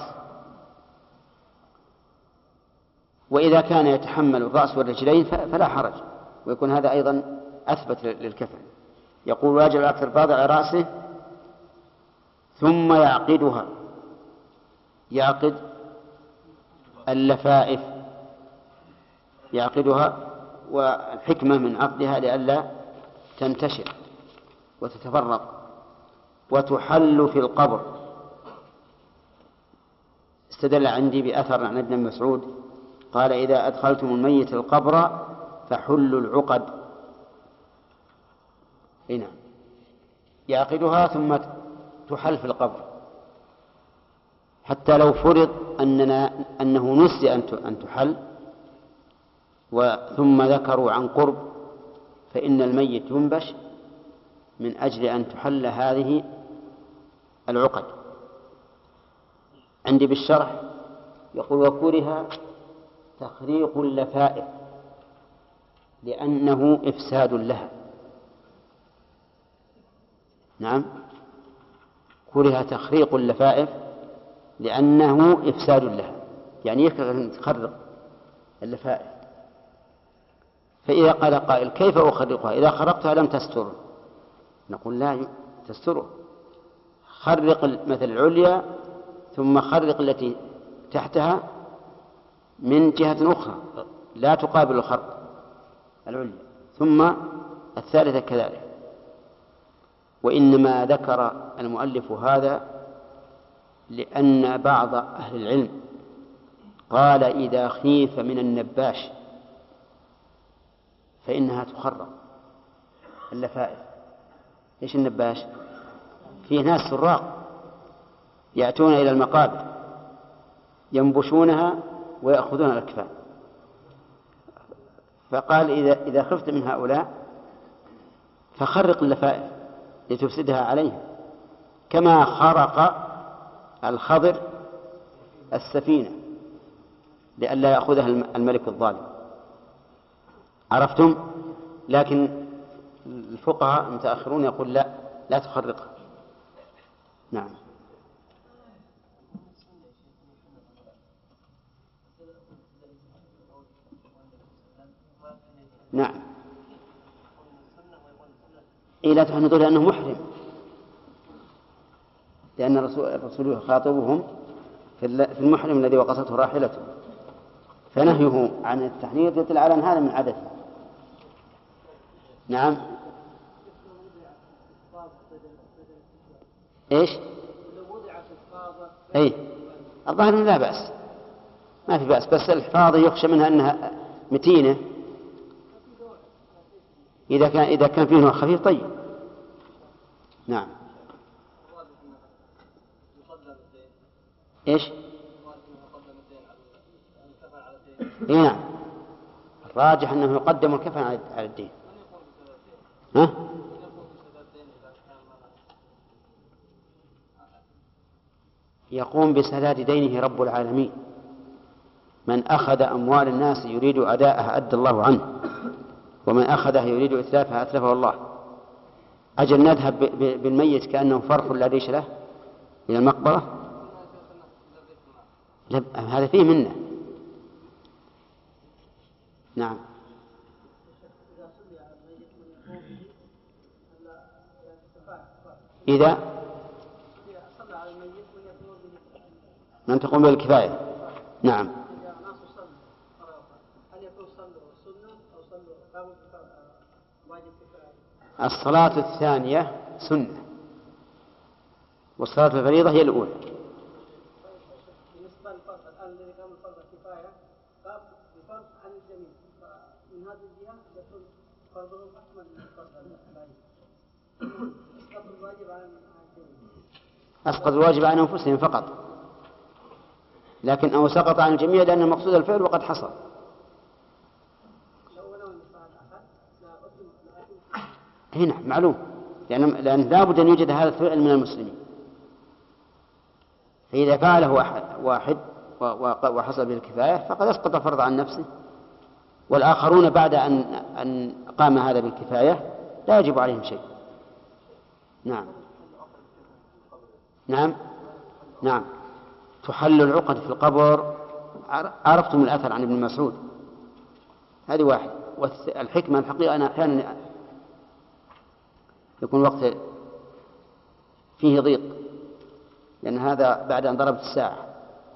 وإذا كان يتحمل الرأس والرجلين فلا حرج، ويكون هذا أيضا أثبت للكفن. يقول: ويجعل أكثر الفاضل على رأسه ثم يعقدها، يعقد اللفائف، يعقدها، والحكمة من عقدها لئلا تنتشر وتتفرق. وتحل في القبر. استدل عندي بأثر عن ابن مسعود قال: إذا أدخلتم الميت القبر فحلوا العقد. هنا يعقدها ثم تحل في القبر، حتى لو فرض أننا أنه نسي أن تحل ثم ذكروا عن قرب، فإن الميت ينبش من أجل أن تحل هذه العقد. عندي بالشرح يقول: وكره تخريق اللفائف لأنه إفساد لها. نعم، كره تخريق اللفائف لأنه إفساد لها، يعني يكره أن تخرق اللفائف. فإذا قال قائل: كيف أخرقها إذا خرقتها لم تستر؟ نقول: لا تستره، خرق مثل العليا ثم خرق التي تحتها من جهة أخرى لا تقابل الخرق العليا، ثم الثالثة كذلك. وإنما ذكر المؤلف هذا لأن بعض أهل العلم قال: إذا خيف من النباش فإنها تخرق اللفائف. إيش النباش؟ فيه ناس سراق يأتون إلى المقابر ينبشونها ويأخذون الأكفان، فقال: إذا إذا خفت من هؤلاء فخرق اللفائف لتفسدها عليهم، كما خرق الخضر السفينة لئلا يأخذها الملك الظالم. عرفتم؟ لكن الفقهاء المتأخرون يقول لا لا تخرقها. نعم. نعم. إيه لا تحنطوا لأنه محرم، لأن الرسول, الرسول يخاطبهم في المحرم الذي وقصته راحلته، فنهيه عن التحنيط يدل على أن هذا من عادته. نعم. إيش؟ أي الظاهر لا بأس، ما في بأس، بس الحفاظ يخشى منها أنها متينة. إذا كان إذا كان فيه نوع خفيف طيب. نعم. إيش؟ إيه نعم، الراجح أنه يقدم الكفن على الدين. ها؟ يقوم بسداد دينه رب العالمين. من أخذ أموال الناس يريد أداءها أدى الله عنه، ومن أخذها يريد إتلافها أتلفه الله. أجل نذهب بالميت كأنه فرخ لا ريش له إلى المقبرة؟ هذا فيه منه. نعم. إذا من تقوم بالكفاية. نعم. الصلاة الثانية سنة، والصلاة الفريضة هي الأولى. بالنسبة للفرض الآن الذي كان فرض كفاية قام بفرض عن الجميع، فمن هذه الجهة يكون فرضه أكمل من الفرض الواجب. أسقط الواجب عن الجميع. أسقط الواجب عن أنفسهم فقط، لكن أو سقط عن الجميع لأن المقصود الفعل وقد حصل. هنا معلوم، لأن لأن لابد أن يوجد هذا الفعل من المسلمين، فإذا فعله واحد واحد وحصل به الكفاية فقد أسقط الفرض عن نفسه، والآخرون بعد أن أن قام هذا بالكفاية لا يجب عليهم شيء. نعم. نعم. نعم. تحل العقد في القبر. عرفتم الأثر عن ابن مسعود، هذه واحد. والحكمة الحقيقة أنا أحيانا يكون وقت فيه ضيق، لأن هذا بعد أن ضربت الساعة.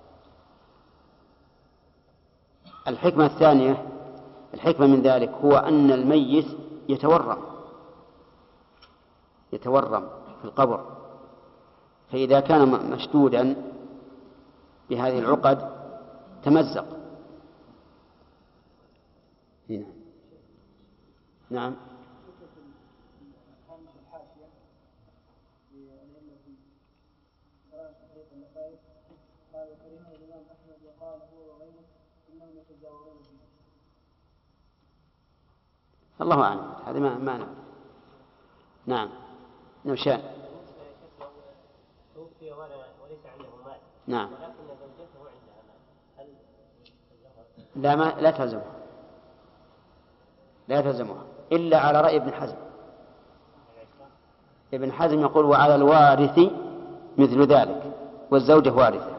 الحكمة الثانية، الحكمة من ذلك هو أن الميت يتورم يتورم في القبر، فإذا كان مشدودا بهذه العقد تمزق. هنا. نعم. الله أعلم، هذا ما ما نعرف. نعم. نوشان. توفي وليس عنده مال. نعم. ولكن زوجته عندها مال، هل لا ما لا تلزمها، لا تلزمها إلا على رأي ابن حزم. ابن حزم يقول وعلى الوارث مثل ذلك، والزوجة وارثة،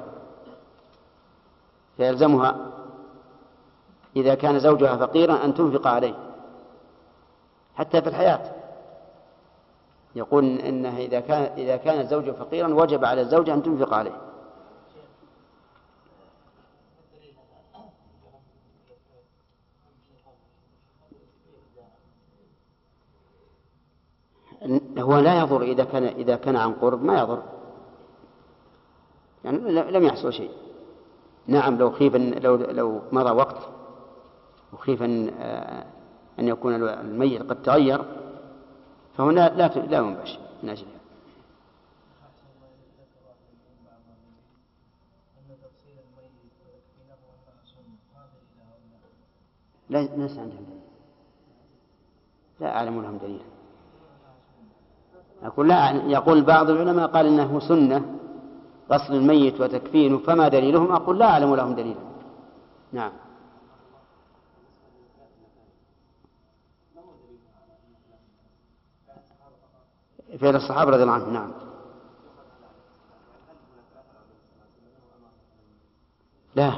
فيلزمها إذا كان زوجها فقيرا أن تنفق عليه حتى في الحياة. يقول إنه إذا كان إذا كان الزوج فقيرا وجب على الزوجة أن تنفق عليه. هو لا يضر إذا كان إذا كان عن قرب، ما يضر، يعني لم يحصل شيء. نعم. لو خيف لو لو مضى وقت وخيف أن أن يكون الميت قد تغير فهنا لا لا ينبش من أجلها. لا ليس عندهم دليل، لا أعلم لهم دليل. أقول لا، يقول بعض العلماء قال إنه سنة غسل الميت وتكفينه، فما دليلهم؟ أقول لا أعلم لهم دليلا. نعم. فعل الصحابة رضي الله عنهم. نعم. لا،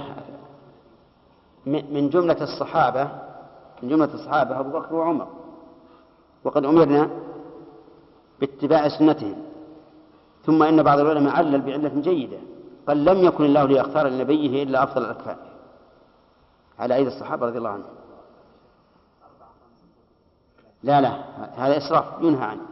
من جملة الصحابة من جملة الصحابة أبو بكر وعمر، وقد أمرنا باتباع سنتهم. ثم إن بعض العلماء علل بعلة جيدة، قال لم يكن الله ليختار لنبيه إلا أفضل الأكفاء على أيدي الصحابة رضي الله عنهم. لا لا، هذا إسراف ينهى عنه.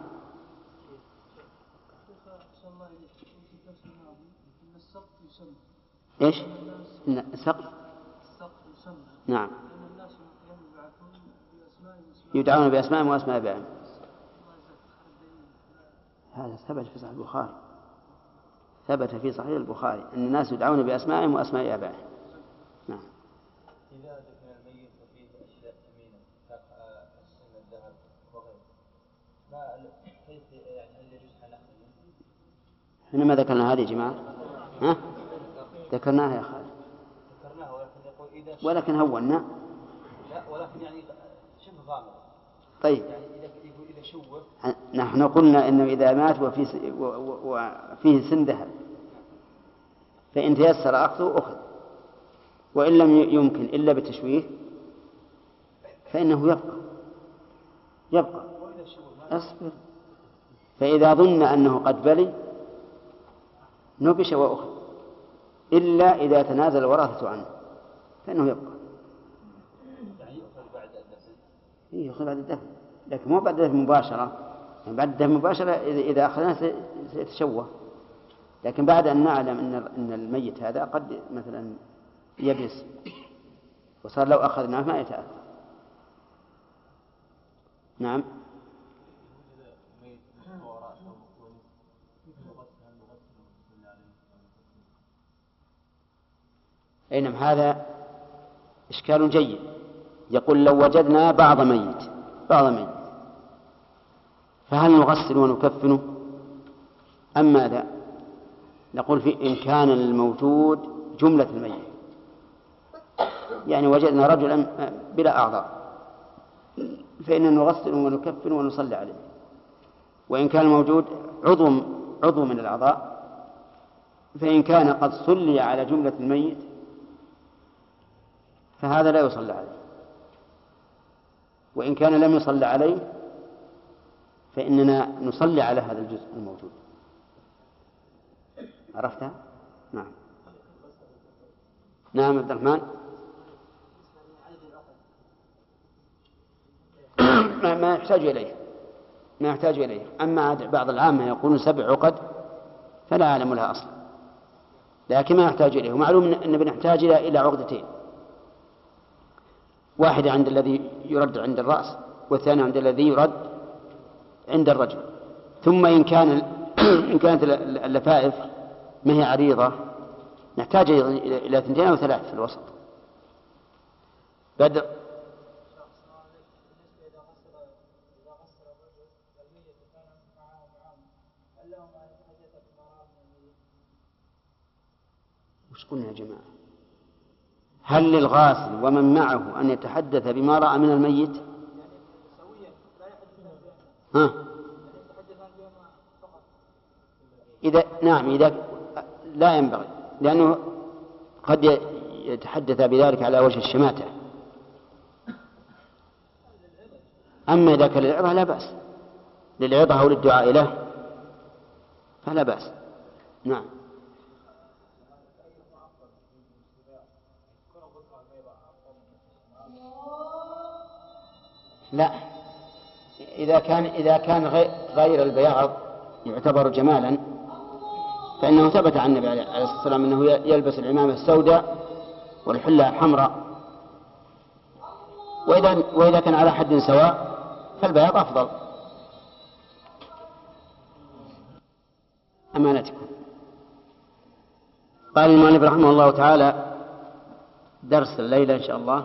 إيش؟ سقف. نعم. يدعون بأسمائهم وأسماء آبائهم. هذا ثبت في صحيح البخاري، ثبت في صحيح البخاري أن الناس يدعون بأسمائهم وأسماء آبائهم. نعم. إذا دفن الميت وفيه أشياء ثمينة كالسن الذهب وغيره، ما كيف يعني هل يجوز حلقه؟ احنا ما ذكرنا هذه يا جماعة؟ ها؟ ذكرناها يا خالد. ذكرناها، ولكن يقول إذا ولكن هونا. لا، ولكن يعني شبه غامض. طيب. يعني إذا يقول إذا شوه. نحن قلنا إنه إذا مات وفيه وفيه سن ذهب فإن تيسر أخذه أخذ، وإن لم يمكن إلا بالتشويه فإنه يبقى يبقى أصبر. فإذا ظن أنه قد بلي نبش وأخذ، إلا إذا تنازل الورثة عنه فإنه يبقى. يعني يؤخذ بعد الدفن. إيه، يؤخذ بعد الدفن، لكن مو بعد الدفن مباشرة. يعني بعد الدفن مباشرة إذا أخذناه سيتشوه، لكن بعد أن نعلم أن أن الميت هذا قد مثلا يبس وصار لو أخذناه ما يتأثر. نعم. أي نعم، هذا إشكال جيد. يقول لو وجدنا بعض ميت بعض ميت فهل نغسل ونكفنه أم ماذا؟ نقول في إن كان الموجود جملة الميت، يعني وجدنا رجلا بلا أعضاء فإننا نغسل ونكفن ونصلي عليه. وإن كان الموجود عضو عضو من الأعضاء فإن كان قد صلي على جملة الميت فهذا لا يصلى عليه، وإن كان لم يصلى عليه فإننا نصلي على هذا الجزء الموجود. عرفتها؟ نعم. نعم عبد الرحمن. ما يحتاج إليه ما يحتاج إليه أما بعض العامة يقولون سبع عقد فلا أعلم لها أصلا، لكن ما يحتاج إليه. ومعلوم أن بنحتاج إلى عقدتين، واحدة عند الذي يرد عند الرأس، والثانية عند الذي يرد عند الرجل. ثم إن كان إن كانت اللفائف ما هي عريضة نحتاج إلى اثنتين أو ثلاث في الوسط. بدر. وش قلنا يا جماعة؟ هل للغاسل ومن معه أن يتحدث بما رأى من الميت؟ ها؟ إذا نعم إذا لا ينبغي، لأنه قد يتحدث بذلك على وجه الشماتة. أما إذا كان للعظة لا بأس، للعظة أو للدعاء له فلا بأس. نعم. لا، إذا كان إذا كان غير البياض يعتبر جمالا فإنه ثبت عن النبي عليه الصلاة والسلام أنه يلبس العمامة السوداء والحلة الحمراء. وإذا وإذا كان على حد سواء فالبياض أفضل. أمانتكم. قال المؤلف رحمه الله تعالى: درس الليلة إن شاء الله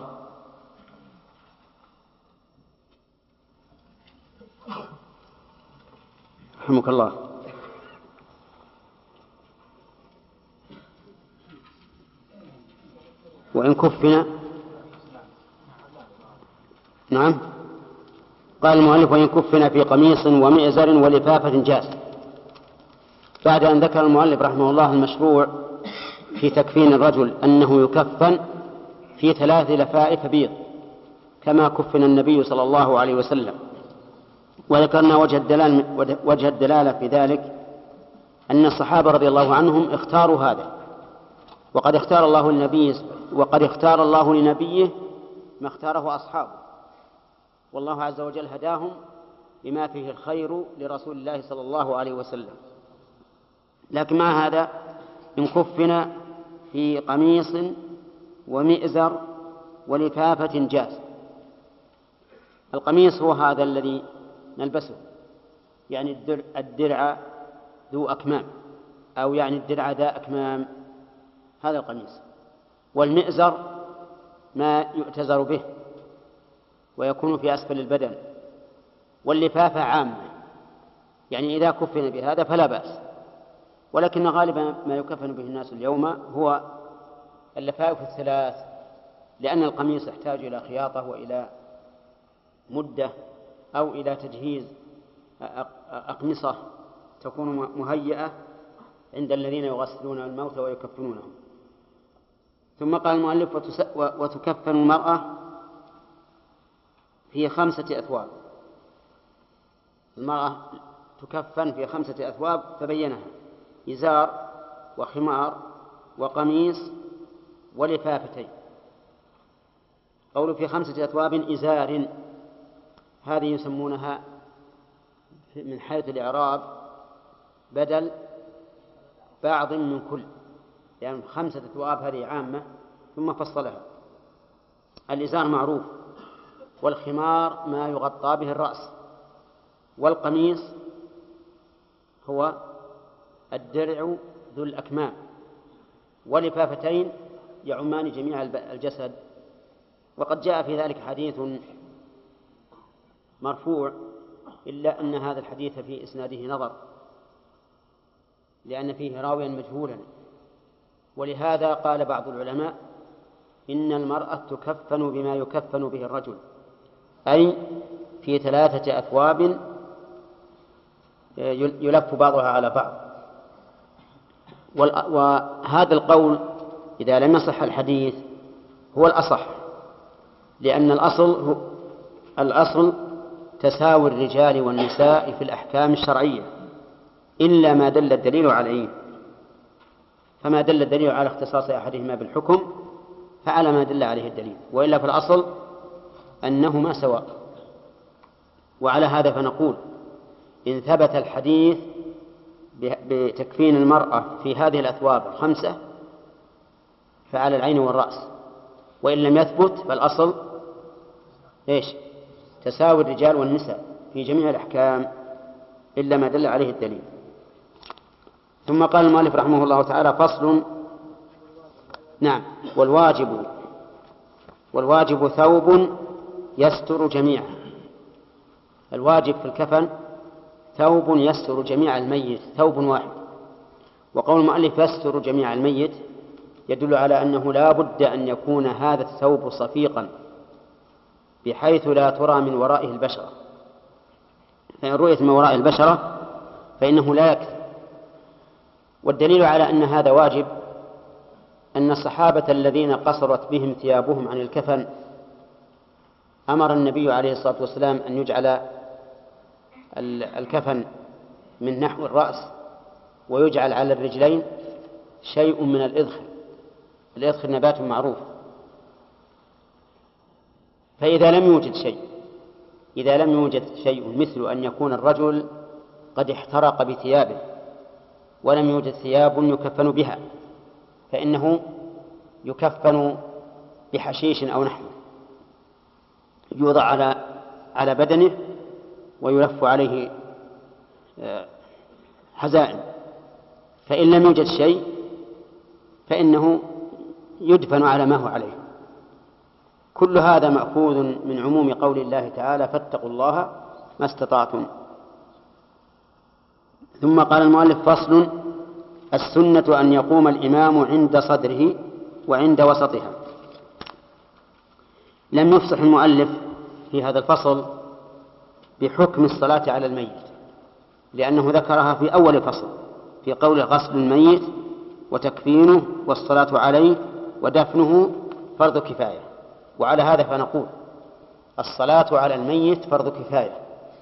رحمك الله. وإن كفنا، نعم، قال المؤلف وإن كفنا في قميص ومئزر ولفافة جاز. بعد أن ذكر المؤلف رحمه الله المشروع في تكفين الرجل أنه يكفن في ثلاث لفائف بيض كما كفن النبي صلى الله عليه وسلم، وذكرنا وجه الدلالة, وجه الدلالة في ذلك أن الصحابة رضي الله عنهم اختاروا هذا، وقد اختار الله لنبيه وقد اختار الله لنبيه ما اختاره أصحابه، والله عز وجل هداهم بما فيه الخير لرسول الله صلى الله عليه وسلم. لكن مع هذا إن كفنا في قميص ومئزر ولفافة جاز. القميص هو هذا الذي نلبسه، يعني الدرع, الدرع ذو أكمام، أو يعني الدرع ذا أكمام، هذا القميص. والمئزر ما يؤتزر به ويكون في أسفل البدن. واللفافة عامة، يعني إذا كفن بهذا فلا بأس، ولكن غالبا ما يكفن به الناس اليوم هو اللفائف الثلاث، لأن القميص يحتاج إلى خياطة وإلى مدة أو إلى تجهيز أقمصة تكون مهيئة عند الذين يغسلون الموتى ويكفنونهم. ثم قال المؤلف وتكفن المرأة في خمسة أثواب. المرأة تكفن في خمسة أثواب فبينها: إزار وخمار وقميص ولفافتين. قول في خمسة أثواب إزار، هذه يسمونها من حيث الإعراب بدل بعض من كل، يعني خمسة أثواب هذه عامة ثم فصلها. الإزار معروف، والخمار ما يغطى به الرأس، والقميص هو الدرع ذو الأكمام، ولفافتين يعمان جميع الجسد. وقد جاء في ذلك حديث مرفوع، إلا أن هذا الحديث في إسناده نظر، لأن فيه راويا مجهولا، ولهذا قال بعض العلماء إن المرأة تكفن بما يكفن به الرجل، أي في ثلاثة أثواب يلف بعضها على بعض. وهذا القول إذا لم يصح الحديث هو الأصح، لأن الأصل هو الأصل تساوي الرجال والنساء في الأحكام الشرعية، إلا ما دل الدليل عليه. فما دل الدليل على اختصاص أحدهما بالحكم فعلى ما دل عليه الدليل، وإلا في الأصل أنهما سواء. وعلى هذا فنقول إن ثبت الحديث بتكفين المرأة في هذه الأثواب الخمسة فعلى العين والرأس، وإن لم يثبت فالأصل إيش؟ تساوي الرجال والنساء في جميع الأحكام إلا ما دل عليه الدليل. ثم قال المؤلف رحمه الله تعالى: فصل. نعم. والواجب والواجب ثوب يستر جميعه. الواجب في الكفن ثوب يستر جميع الميت، ثوب واحد. وقول المؤلف يستر جميع الميت يدل على أنه لا بد أن يكون هذا الثوب صفيقا بحيث لا ترى من ورائه البشرة، فإن رؤيت من وراء البشرة فإنه لا يكفي. والدليل على أن هذا واجب أن الصحابة الذين قصرت بهم ثيابهم عن الكفن أمر النبي عليه الصلاة والسلام أن يجعل الكفن من نحو الرأس ويجعل على الرجلين شيء من الإذخر. الإذخر نبات معروف. فإذا لم يوجد شيء إذا لم يوجد شيء مثل أن يكون الرجل قد احترق بثيابه ولم يوجد ثياب يكفن بها، فإنه يكفن بحشيش أو نحوه، يوضع على على بدنه ويلف عليه حزائم. فإن لم يوجد شيء فإنه يدفن على ما هو عليه. كل هذا مأخوذ من عموم قول الله تعالى: فاتقوا الله ما استطعتم. ثم قال المؤلف: فصل: السنة أن يقوم الإمام عند صدره وعند وسطها. لم يفصح المؤلف في هذا الفصل بحكم الصلاة على الميت، لأنه ذكرها في أول الفصل في قول: غسل الميت وتكفينه والصلاة عليه ودفنه فرض كفاية. وعلى هذا فنقول: الصلاة على الميت فرض كفاية،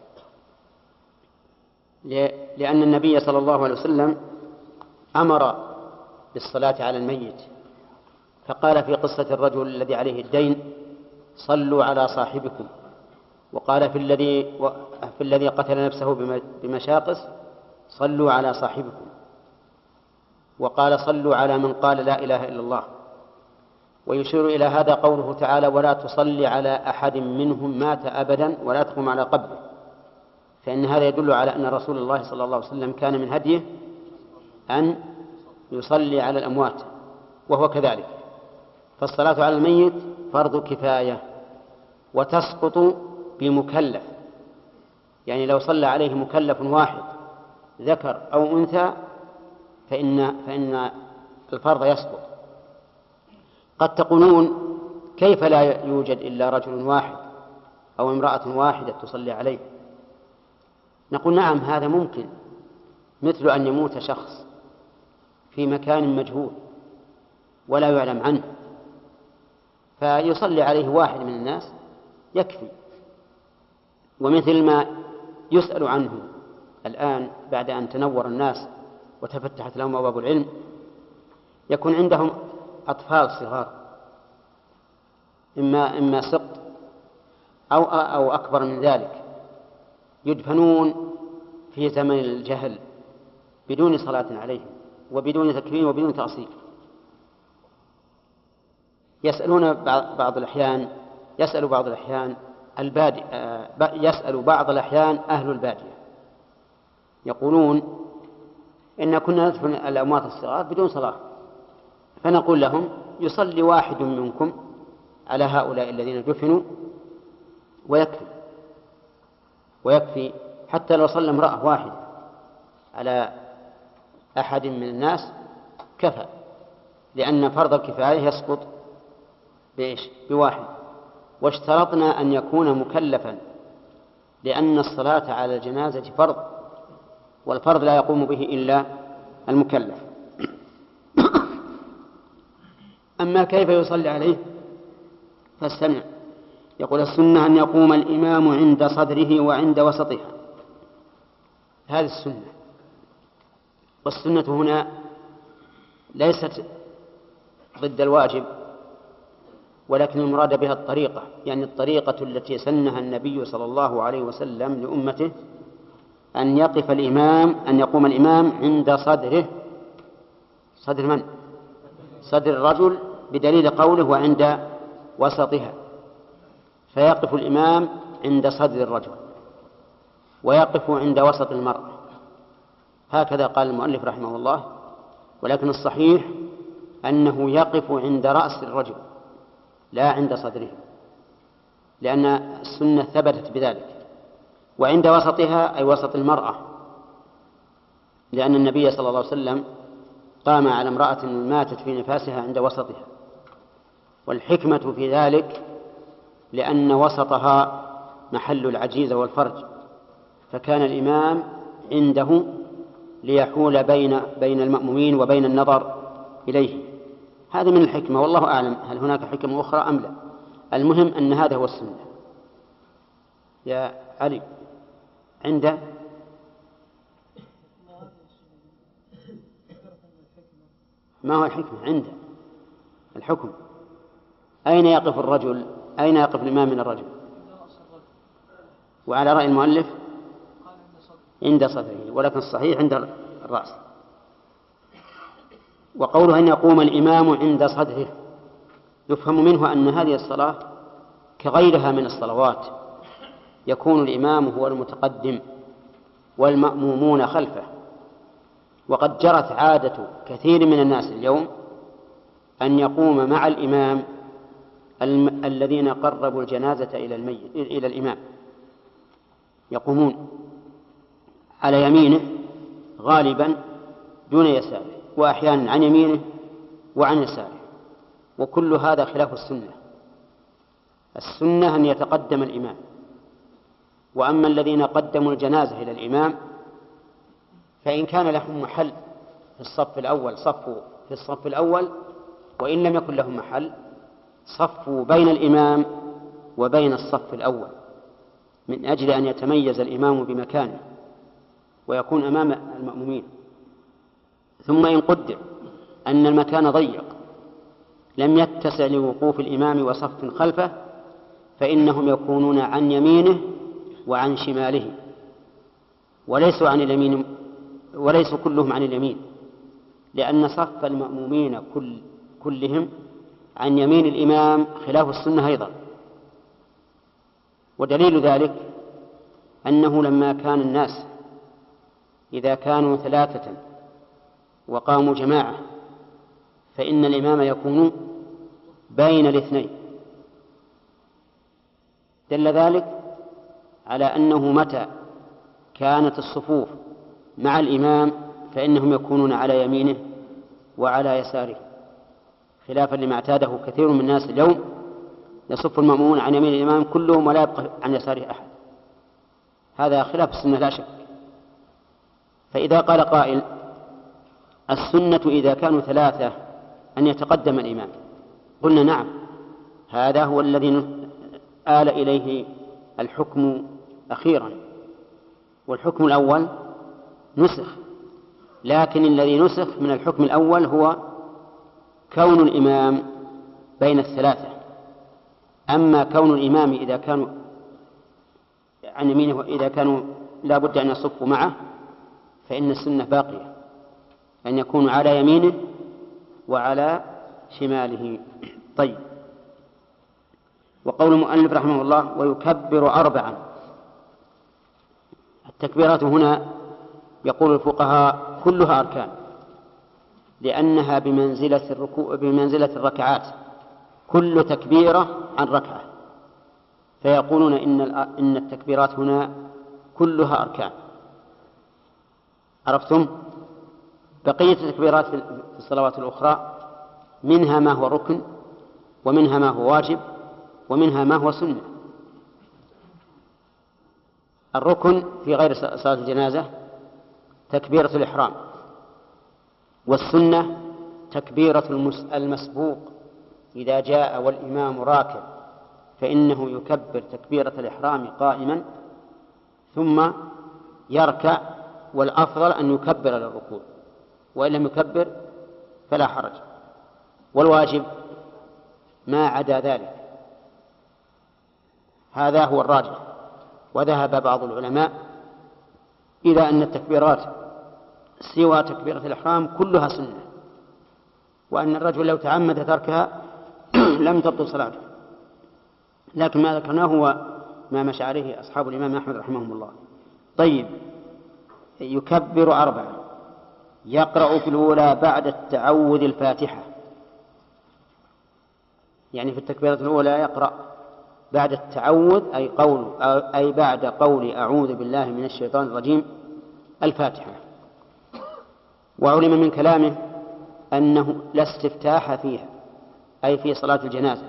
لأن النبي صلى الله عليه وسلم أمر بالصلاة على الميت، فقال في قصة الرجل الذي عليه الدين: صلوا على صاحبكم. وقال في الذي في الذي قتل نفسه بمشاقص: صلوا على صاحبكم. وقال: صلوا على من قال لا إله إلا الله. ويشير إلى هذا قوله تعالى: ولا تصلي على أحد منهم مات أبدا ولا تقم على قبره، فإن هذا يدل على أن رسول الله صلى الله عليه وسلم كان من هديه أن يصلي على الأموات، وهو كذلك. فالصلاة على الميت فرض كفاية وتسقط بمكلف، يعني لو صلى عليه مكلف واحد ذكر أو أنثى فإن, فإن الفرض يسقط. قد تقولون: كيف لا يوجد إلا رجل واحد أو امرأة واحدة تصلي عليه؟ نقول: نعم، هذا ممكن، مثل أن يموت شخص في مكان مجهول ولا يعلم عنه فيصلي عليه واحد من الناس يكفي. ومثل ما يسأل عنه الآن بعد أن تنور الناس وتفتحت لهم أبواب العلم، يكون عندهم أطفال صغار إما إما سقط أو أو أكبر من ذلك، يدفنون في زمن الجهل بدون صلاة عليهم وبدون تكفين وبدون تأصيل. يسألون بعض الأحيان يسأل بعض الأحيان البادي يسأل بعض الأحيان أهل البادية، يقولون: إن كنا ندفن الأموات الصغار بدون صلاة، فنقول لهم: يصلي واحد منكم على هؤلاء الذين دفنوا ويكفي ويكفي حتى لو صلى امرأة واحدة على أحد من الناس كفى، لأن فرض الكفاية يسقط بإيش؟ بواحد. واشترطنا أن يكون مكلفا، لأن الصلاة على الجنازة فرض، والفرض لا يقوم به إلا المكلف. أما كيف يصلي عليه فاستمع. يقول: السنة أن يقوم الإمام عند صدره وعند وسطها، هذه السنة. والسنة هنا ليست ضد الواجب، ولكن المراد بها الطريقة، يعني الطريقة التي سنها النبي صلى الله عليه وسلم لأمته، أن يقف الإمام أن يقوم الإمام عند صدره. صدر من؟ صدر الرجل، بدليل قوله: وعند وسطها. فيقف الإمام عند صدر الرجل ويقف عند وسط المرأة، هكذا قال المؤلف رحمه الله. ولكن الصحيح أنه يقف عند رأس الرجل لا عند صدره، لأن السنة ثبتت بذلك. وعند وسطها أي وسط المرأة، لأن النبي صلى الله عليه وسلم قام على امرأة ماتت في نفاسها عند وسطها. والحكمة في ذلك لأن وسطها محل العجيزة والفرج، فكان الإمام عنده ليحول بين بين المأمومين وبين النظر إليه. هذا من الحكمة، والله أعلم هل هناك حكمة أخرى أم لا. المهم أن هذا هو السنة. يا علي، عنده ما هو الحكمة؟ عنده الحكم. أين يقف الرجل؟ أين يقف الإمام من الرجل؟ وعلى رأي المؤلف عند صدره، ولكن الصحيح عند الرأس. وقوله أن يقوم الإمام عند صدره يفهم منه أن هذه الصلاة كغيرها من الصلوات يكون الإمام هو المتقدم والمأمومون خلفه. وقد جرت عادة كثير من الناس اليوم أن يقوم مع الإمام الم... الذين قربوا الجنازة إلى الميت إلى الإمام، يقومون على يمينه غالبا دون يساره، وأحيانا عن يمينه وعن يساره، وكل هذا خلاف السنة. السنة أن يتقدم الإمام. وأما الذين قدموا الجنازة إلى الإمام فإن كان لهم محل في الصف الأول صفوا في الصف الأول، وإن لم يكن لهم محل صفوا بين الإمام وبين الصف الأول، من أجل أن يتميز الإمام بمكانه ويكون أمام المأمومين. ثم إن قدر أن المكان ضيق لم يتسع لوقوف الإمام وصف خلفه فإنهم يكونون عن يمينه وعن شماله، وليسوا عن اليمين، وليسوا كلهم عن اليمين، لأن صف المأمومين كل كلهم عن يمين الإمام خلاف السنة أيضا. ودليل ذلك أنه لما كان الناس إذا كانوا ثلاثة وقاموا جماعة فإن الإمام يكون بين الاثنين، دل ذلك على أنه متى كانت الصفوف مع الإمام فإنهم يكونون على يمينه وعلى يساره، خلافا لما اعتاده كثير من الناس اليوم، يصف المأمومون عن يمين الإمام كلهم ولا يبقى عن يساره أحد. هذا خلاف السنة لا شك. فإذا قال قائل السنة إذا كانوا ثلاثة أن يتقدم الإمام، قلنا نعم، هذا هو الذي آل إليه الحكم أخيرا، والحكم الأول نسخ، لكن الذي نسخ من الحكم الأول هو كون الإمام بين الثلاثة. أما كون الإمام إذا كانوا عن يمينه إذا كانوا لا بد أن يصفوا معه فإن السنة باقية أن يكون على يمينه وعلى شماله. طيب، وقول المؤلف رحمه الله ويكبر أربعا. التكبيرات هنا يقول الفقهاء كلها أركان، لأنها بمنزلة الركوع بمنزلة الركعات، كل تكبيرة عن ركعة، فيقولون إن إن التكبيرات هنا كلها أركان. عرفتم؟ بقية التكبيرات في الصلوات الأخرى منها ما هو ركن، ومنها ما هو واجب، ومنها ما هو سنة. الركن في غير صلاة الجنازة تكبيرة الإحرام، والسنة تكبيرة المسبوق إذا جاء والإمام راكع فإنه يكبر تكبيرة الإحرام قائما ثم يركع، والأفضل أن يكبر للركوع، وإن لم يكبر فلا حرج. والواجب ما عدا ذلك، هذا هو الراجح. وذهب بعض العلماء إلى أن التكبيرات سوى تكبيرة الإحرام كلها سنة، وأن الرجل لو تعمد تركها لم تبطل صلاته. لكن ما ذكرناه هو ما مشى عليه أصحاب الإمام أحمد رحمهم الله. طيب، يكبر أربعة، يقرأ في الأولى بعد التعوذ الفاتحة، يعني في التكبيرة الأولى يقرأ بعد التعوذ أي قول أي بعد قول أعوذ بالله من الشيطان الرجيم الفاتحة. وعلم من كلامه أنه لا استفتاح فيها، أي في صلاة الجنازة.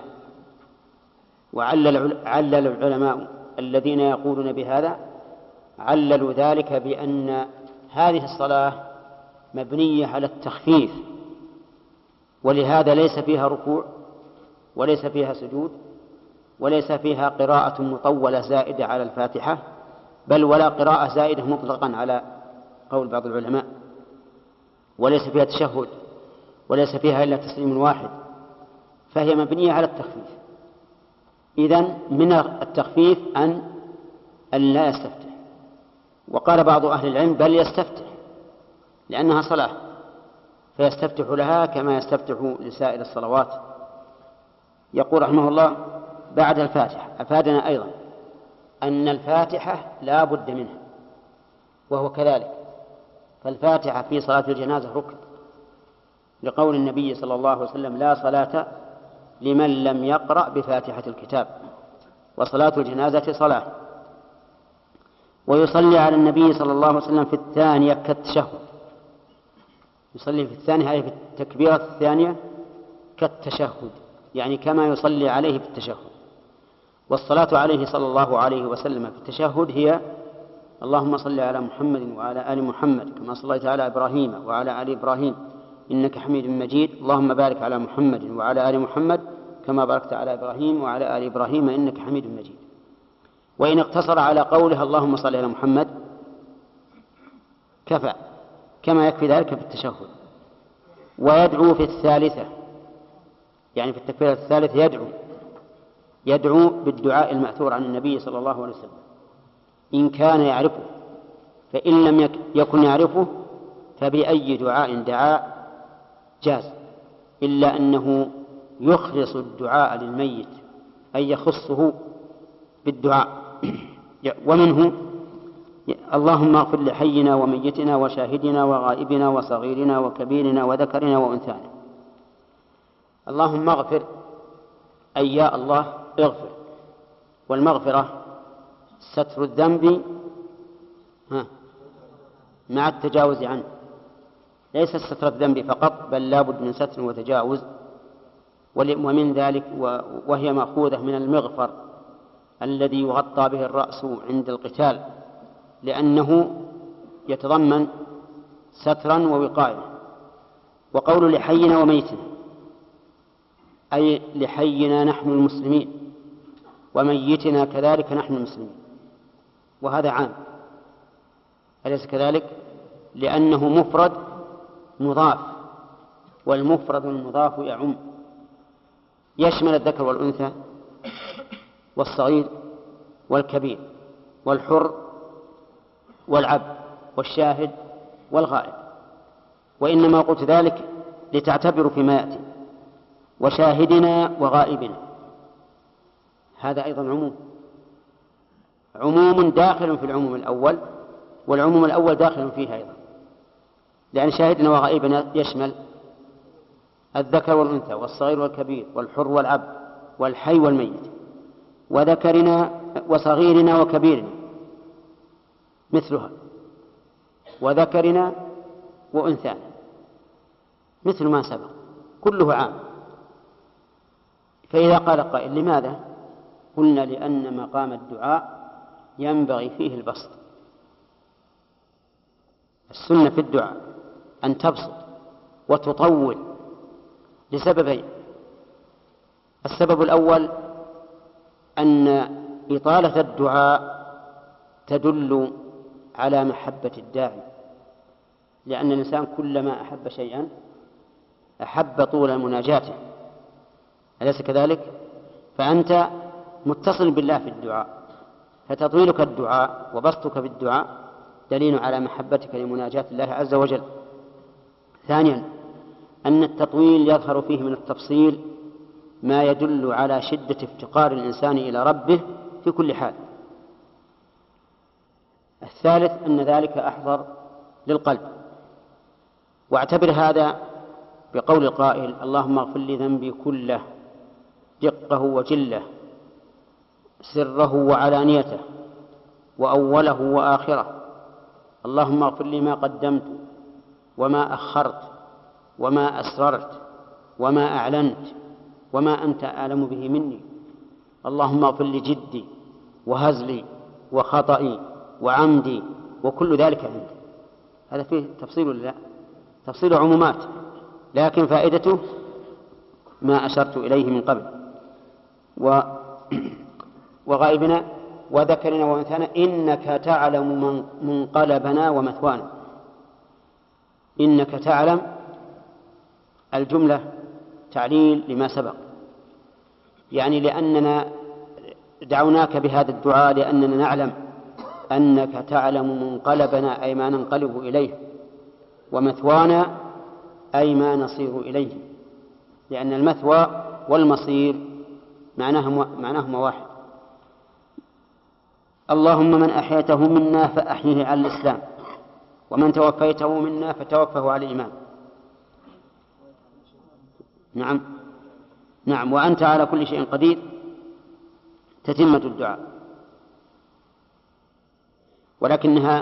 وعلل علل العلماء الذين يقولون بهذا عللوا ذلك بأن هذه الصلاة مبنية على التخفيف، ولهذا ليس فيها ركوع وليس فيها سجود وليس فيها قراءة مطولة زائدة على الفاتحة، بل ولا قراءة زائدة مطلقا على قول بعض العلماء، وليس فيها تشهد وليس فيها إلا تسليم واحد، فهي مبنية على التخفيف. إذن من التخفيف أن لا يستفتح. وقال بعض أهل العلم بل يستفتح لأنها صلاة، فيستفتح لها كما يستفتح لسائر الصلوات. يقول رحمه الله بعد الفاتحة. أفادنا أيضا أن الفاتحة لا بد منها، وهو كذلك، فالفاتحة في صلاة الجنازة ركن، لقول النبي صلى الله عليه وسلم لا صلاة لمن لم يقرأ بفاتحة الكتاب، وصلاة الجنازة صلاة. ويصلي على النبي صلى الله عليه وسلم في الثانية كالتشهد، يصلي في الثانية أي في التكبيرة الثانية كالتشهد، يعني كما يصلي عليه في التشهد. والصلاة عليه صلى الله عليه وسلم في التشهد هي اللهم صل على محمد وعلى آل محمد كما صليت على إبراهيم وعلى آل إبراهيم إنك حميد مجيد، اللهم بارك على محمد وعلى آل محمد كما باركت على إبراهيم وعلى آل إبراهيم إنك حميد مجيد. وإن اقتصر على قولها اللهم صل على محمد كفى، كما يكفي ذلك في التشهد. ويدعو في الثالثة، يعني في التكبيرة الثالثة يدعو يدعو بالدعاء المأثور عن النبي صلى الله عليه وسلم إن كان يعرفه، فإن لم يكن يعرفه فبأي دعاء دعاء جاز، إلا أنه يخلص الدعاء للميت أي يخصه بالدعاء. ومنه اللهم اغفر لحينا وميتنا وشاهدنا وغائبنا وصغيرنا وكبيرنا وذكرنا وأنثانا. اللهم اغفر أي يا الله اغفر، والمغفرة ستر الذنب مع التجاوز عنه، ليس ستر الذنب فقط بل لا بد من ستر وتجاوز. ومن ذلك وهي مأخوذة من المغفر الذي يغطى به الرأس عند القتال، لأنه يتضمن سترا ووقاية. وقول لحينا وميتنا أي لحينا نحن المسلمين وميتنا كذلك نحن المسلمين، وهذا عام أليس كذلك؟ لأنه مفرد مضاف، والمفرد المضاف يعم، يشمل الذكر والأنثى والصغير والكبير والحر والعبد والشاهد والغائب. وإنما قلت ذلك لتعتبروا فيما يأتي. وشاهدنا وغائبنا هذا أيضا عموم، عموم داخل في العموم الأول، والعموم الأول داخل فيه أيضا، لأن شاهدنا وغائبنا يشمل الذكر والأنثى والصغير والكبير والحر والعبد والحي والميت. وذكرنا وصغيرنا وكبيرنا مثلها، وذكرنا وأنثانا مثل ما سبق، كله عام. فإذا قال قائل لماذا؟ قلنا لأن مقام الدعاء ينبغي فيه البسط. السنة في الدعاء أن تبسط وتطول لسببين. السبب الأول أن إطالة الدعاء تدل على محبة الداعي، لأن الإنسان كلما أحب شيئا أحب طول مناجاته، أليس كذلك؟ فأنت متصل بالله في الدعاء، فتطويلك الدعاء وبسطك في الدعاء دليل على محبتك لمناجاة الله عز وجل. ثانيا أن التطويل يظهر فيه من التفصيل ما يدل على شدة افتقار الإنسان إلى ربه في كل حال. الثالث أن ذلك أحضر للقلب. واعتبر هذا بقول القائل اللهم اغفر لي ذنبي كله دقه وجله سره وعلانيته وأوله وآخره، اللهم اغفر لي ما قدمت وما أخرت وما أسررت وما أعلنت وما أنت أعلم به مني، اللهم اغفر لي جدي وهزلي وخطئي وعمدي وكل ذلك عندي. هذا فيه تفصيل ولا لا؟ تفصيل عمومات، لكن فائدته ما أشرت إليه من قبل. و... وغائبنا وذكرنا وأنثانا إنك تعلم من منقلبنا ومثوانا. إنك تعلم الجملة تعليل لما سبق، يعني لأننا دعوناك بهذا الدعاء لأننا نعلم أنك تعلم منقلبنا أي ما ننقلب إليه، ومثوانا أي ما نصير إليه، لأن المثوى والمصير معناهما معناهما واحد. اللهم من أحيته منا فأحيه على الإسلام، ومن توفيته منا فتوفه على الإيمان. نعم نعم وأنت على كل شيء قدير، تتمة الدعاء. ولكنها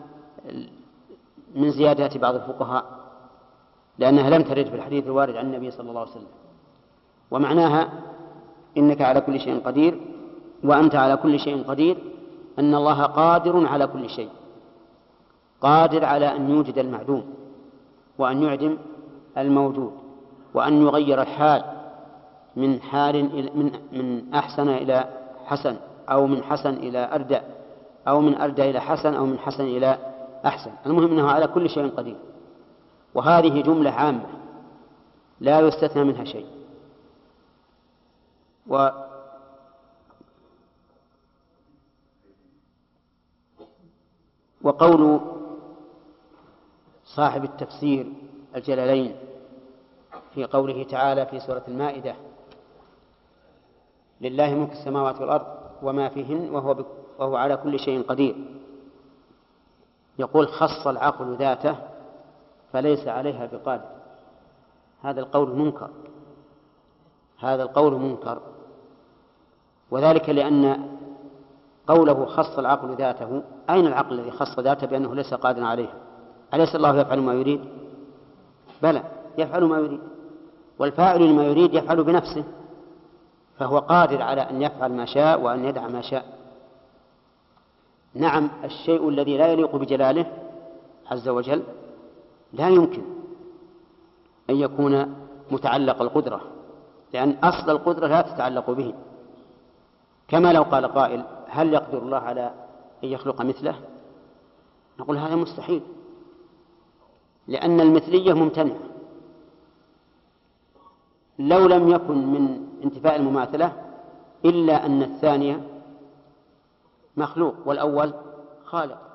من زيادات بعض الفقهاء لأنها لم ترد في الحديث الوارد عن النبي صلى الله عليه وسلم. ومعناها إنك على كل شيء قدير وأنت على كل شيء قدير، أن الله قادر على كل شيء، قادر على أن يوجد المعدوم وأن يعدم الموجود وأن يغير الحال من حال من من أحسن إلى حسن، أو من حسن إلى أردى، أو من أردى إلى حسن، أو من حسن إلى أحسن. المهم أنه على كل شيء قدير، وهذه جملة عامة لا يستثنى منها شيء. و وقول صاحب التفسير الجلالين في قوله تعالى في سورة المائدة: لله ملك السماوات والأرض وما فيهن وهو, وهو على كل شيء قدير، يقول: خص العقل ذاته فليس عليها بقادر. هذا القول منكر، هذا القول منكر، وذلك لأن قوله خص العقل ذاته، أين العقل الذي خص ذاته بأنه ليس قادرا عليها؟ أليس الله يفعل ما يريد؟ بلى، يفعل ما يريد، والفاعل لما يريد يفعل بنفسه، فهو قادر على أن يفعل ما شاء وأن يدع ما شاء. نعم، الشيء الذي لا يليق بجلاله عز وجل لا يمكن أن يكون متعلق القدرة، لأن أصل القدرة لا تتعلق به. كما لو قال قائل: هل يقدر الله على أن يخلق مثله؟ نقول هذا مستحيل، لأن المثلية ممتنعة. لو لم يكن من انتفاء المماثلة إلا أن الثانية مخلوق والأول خالق.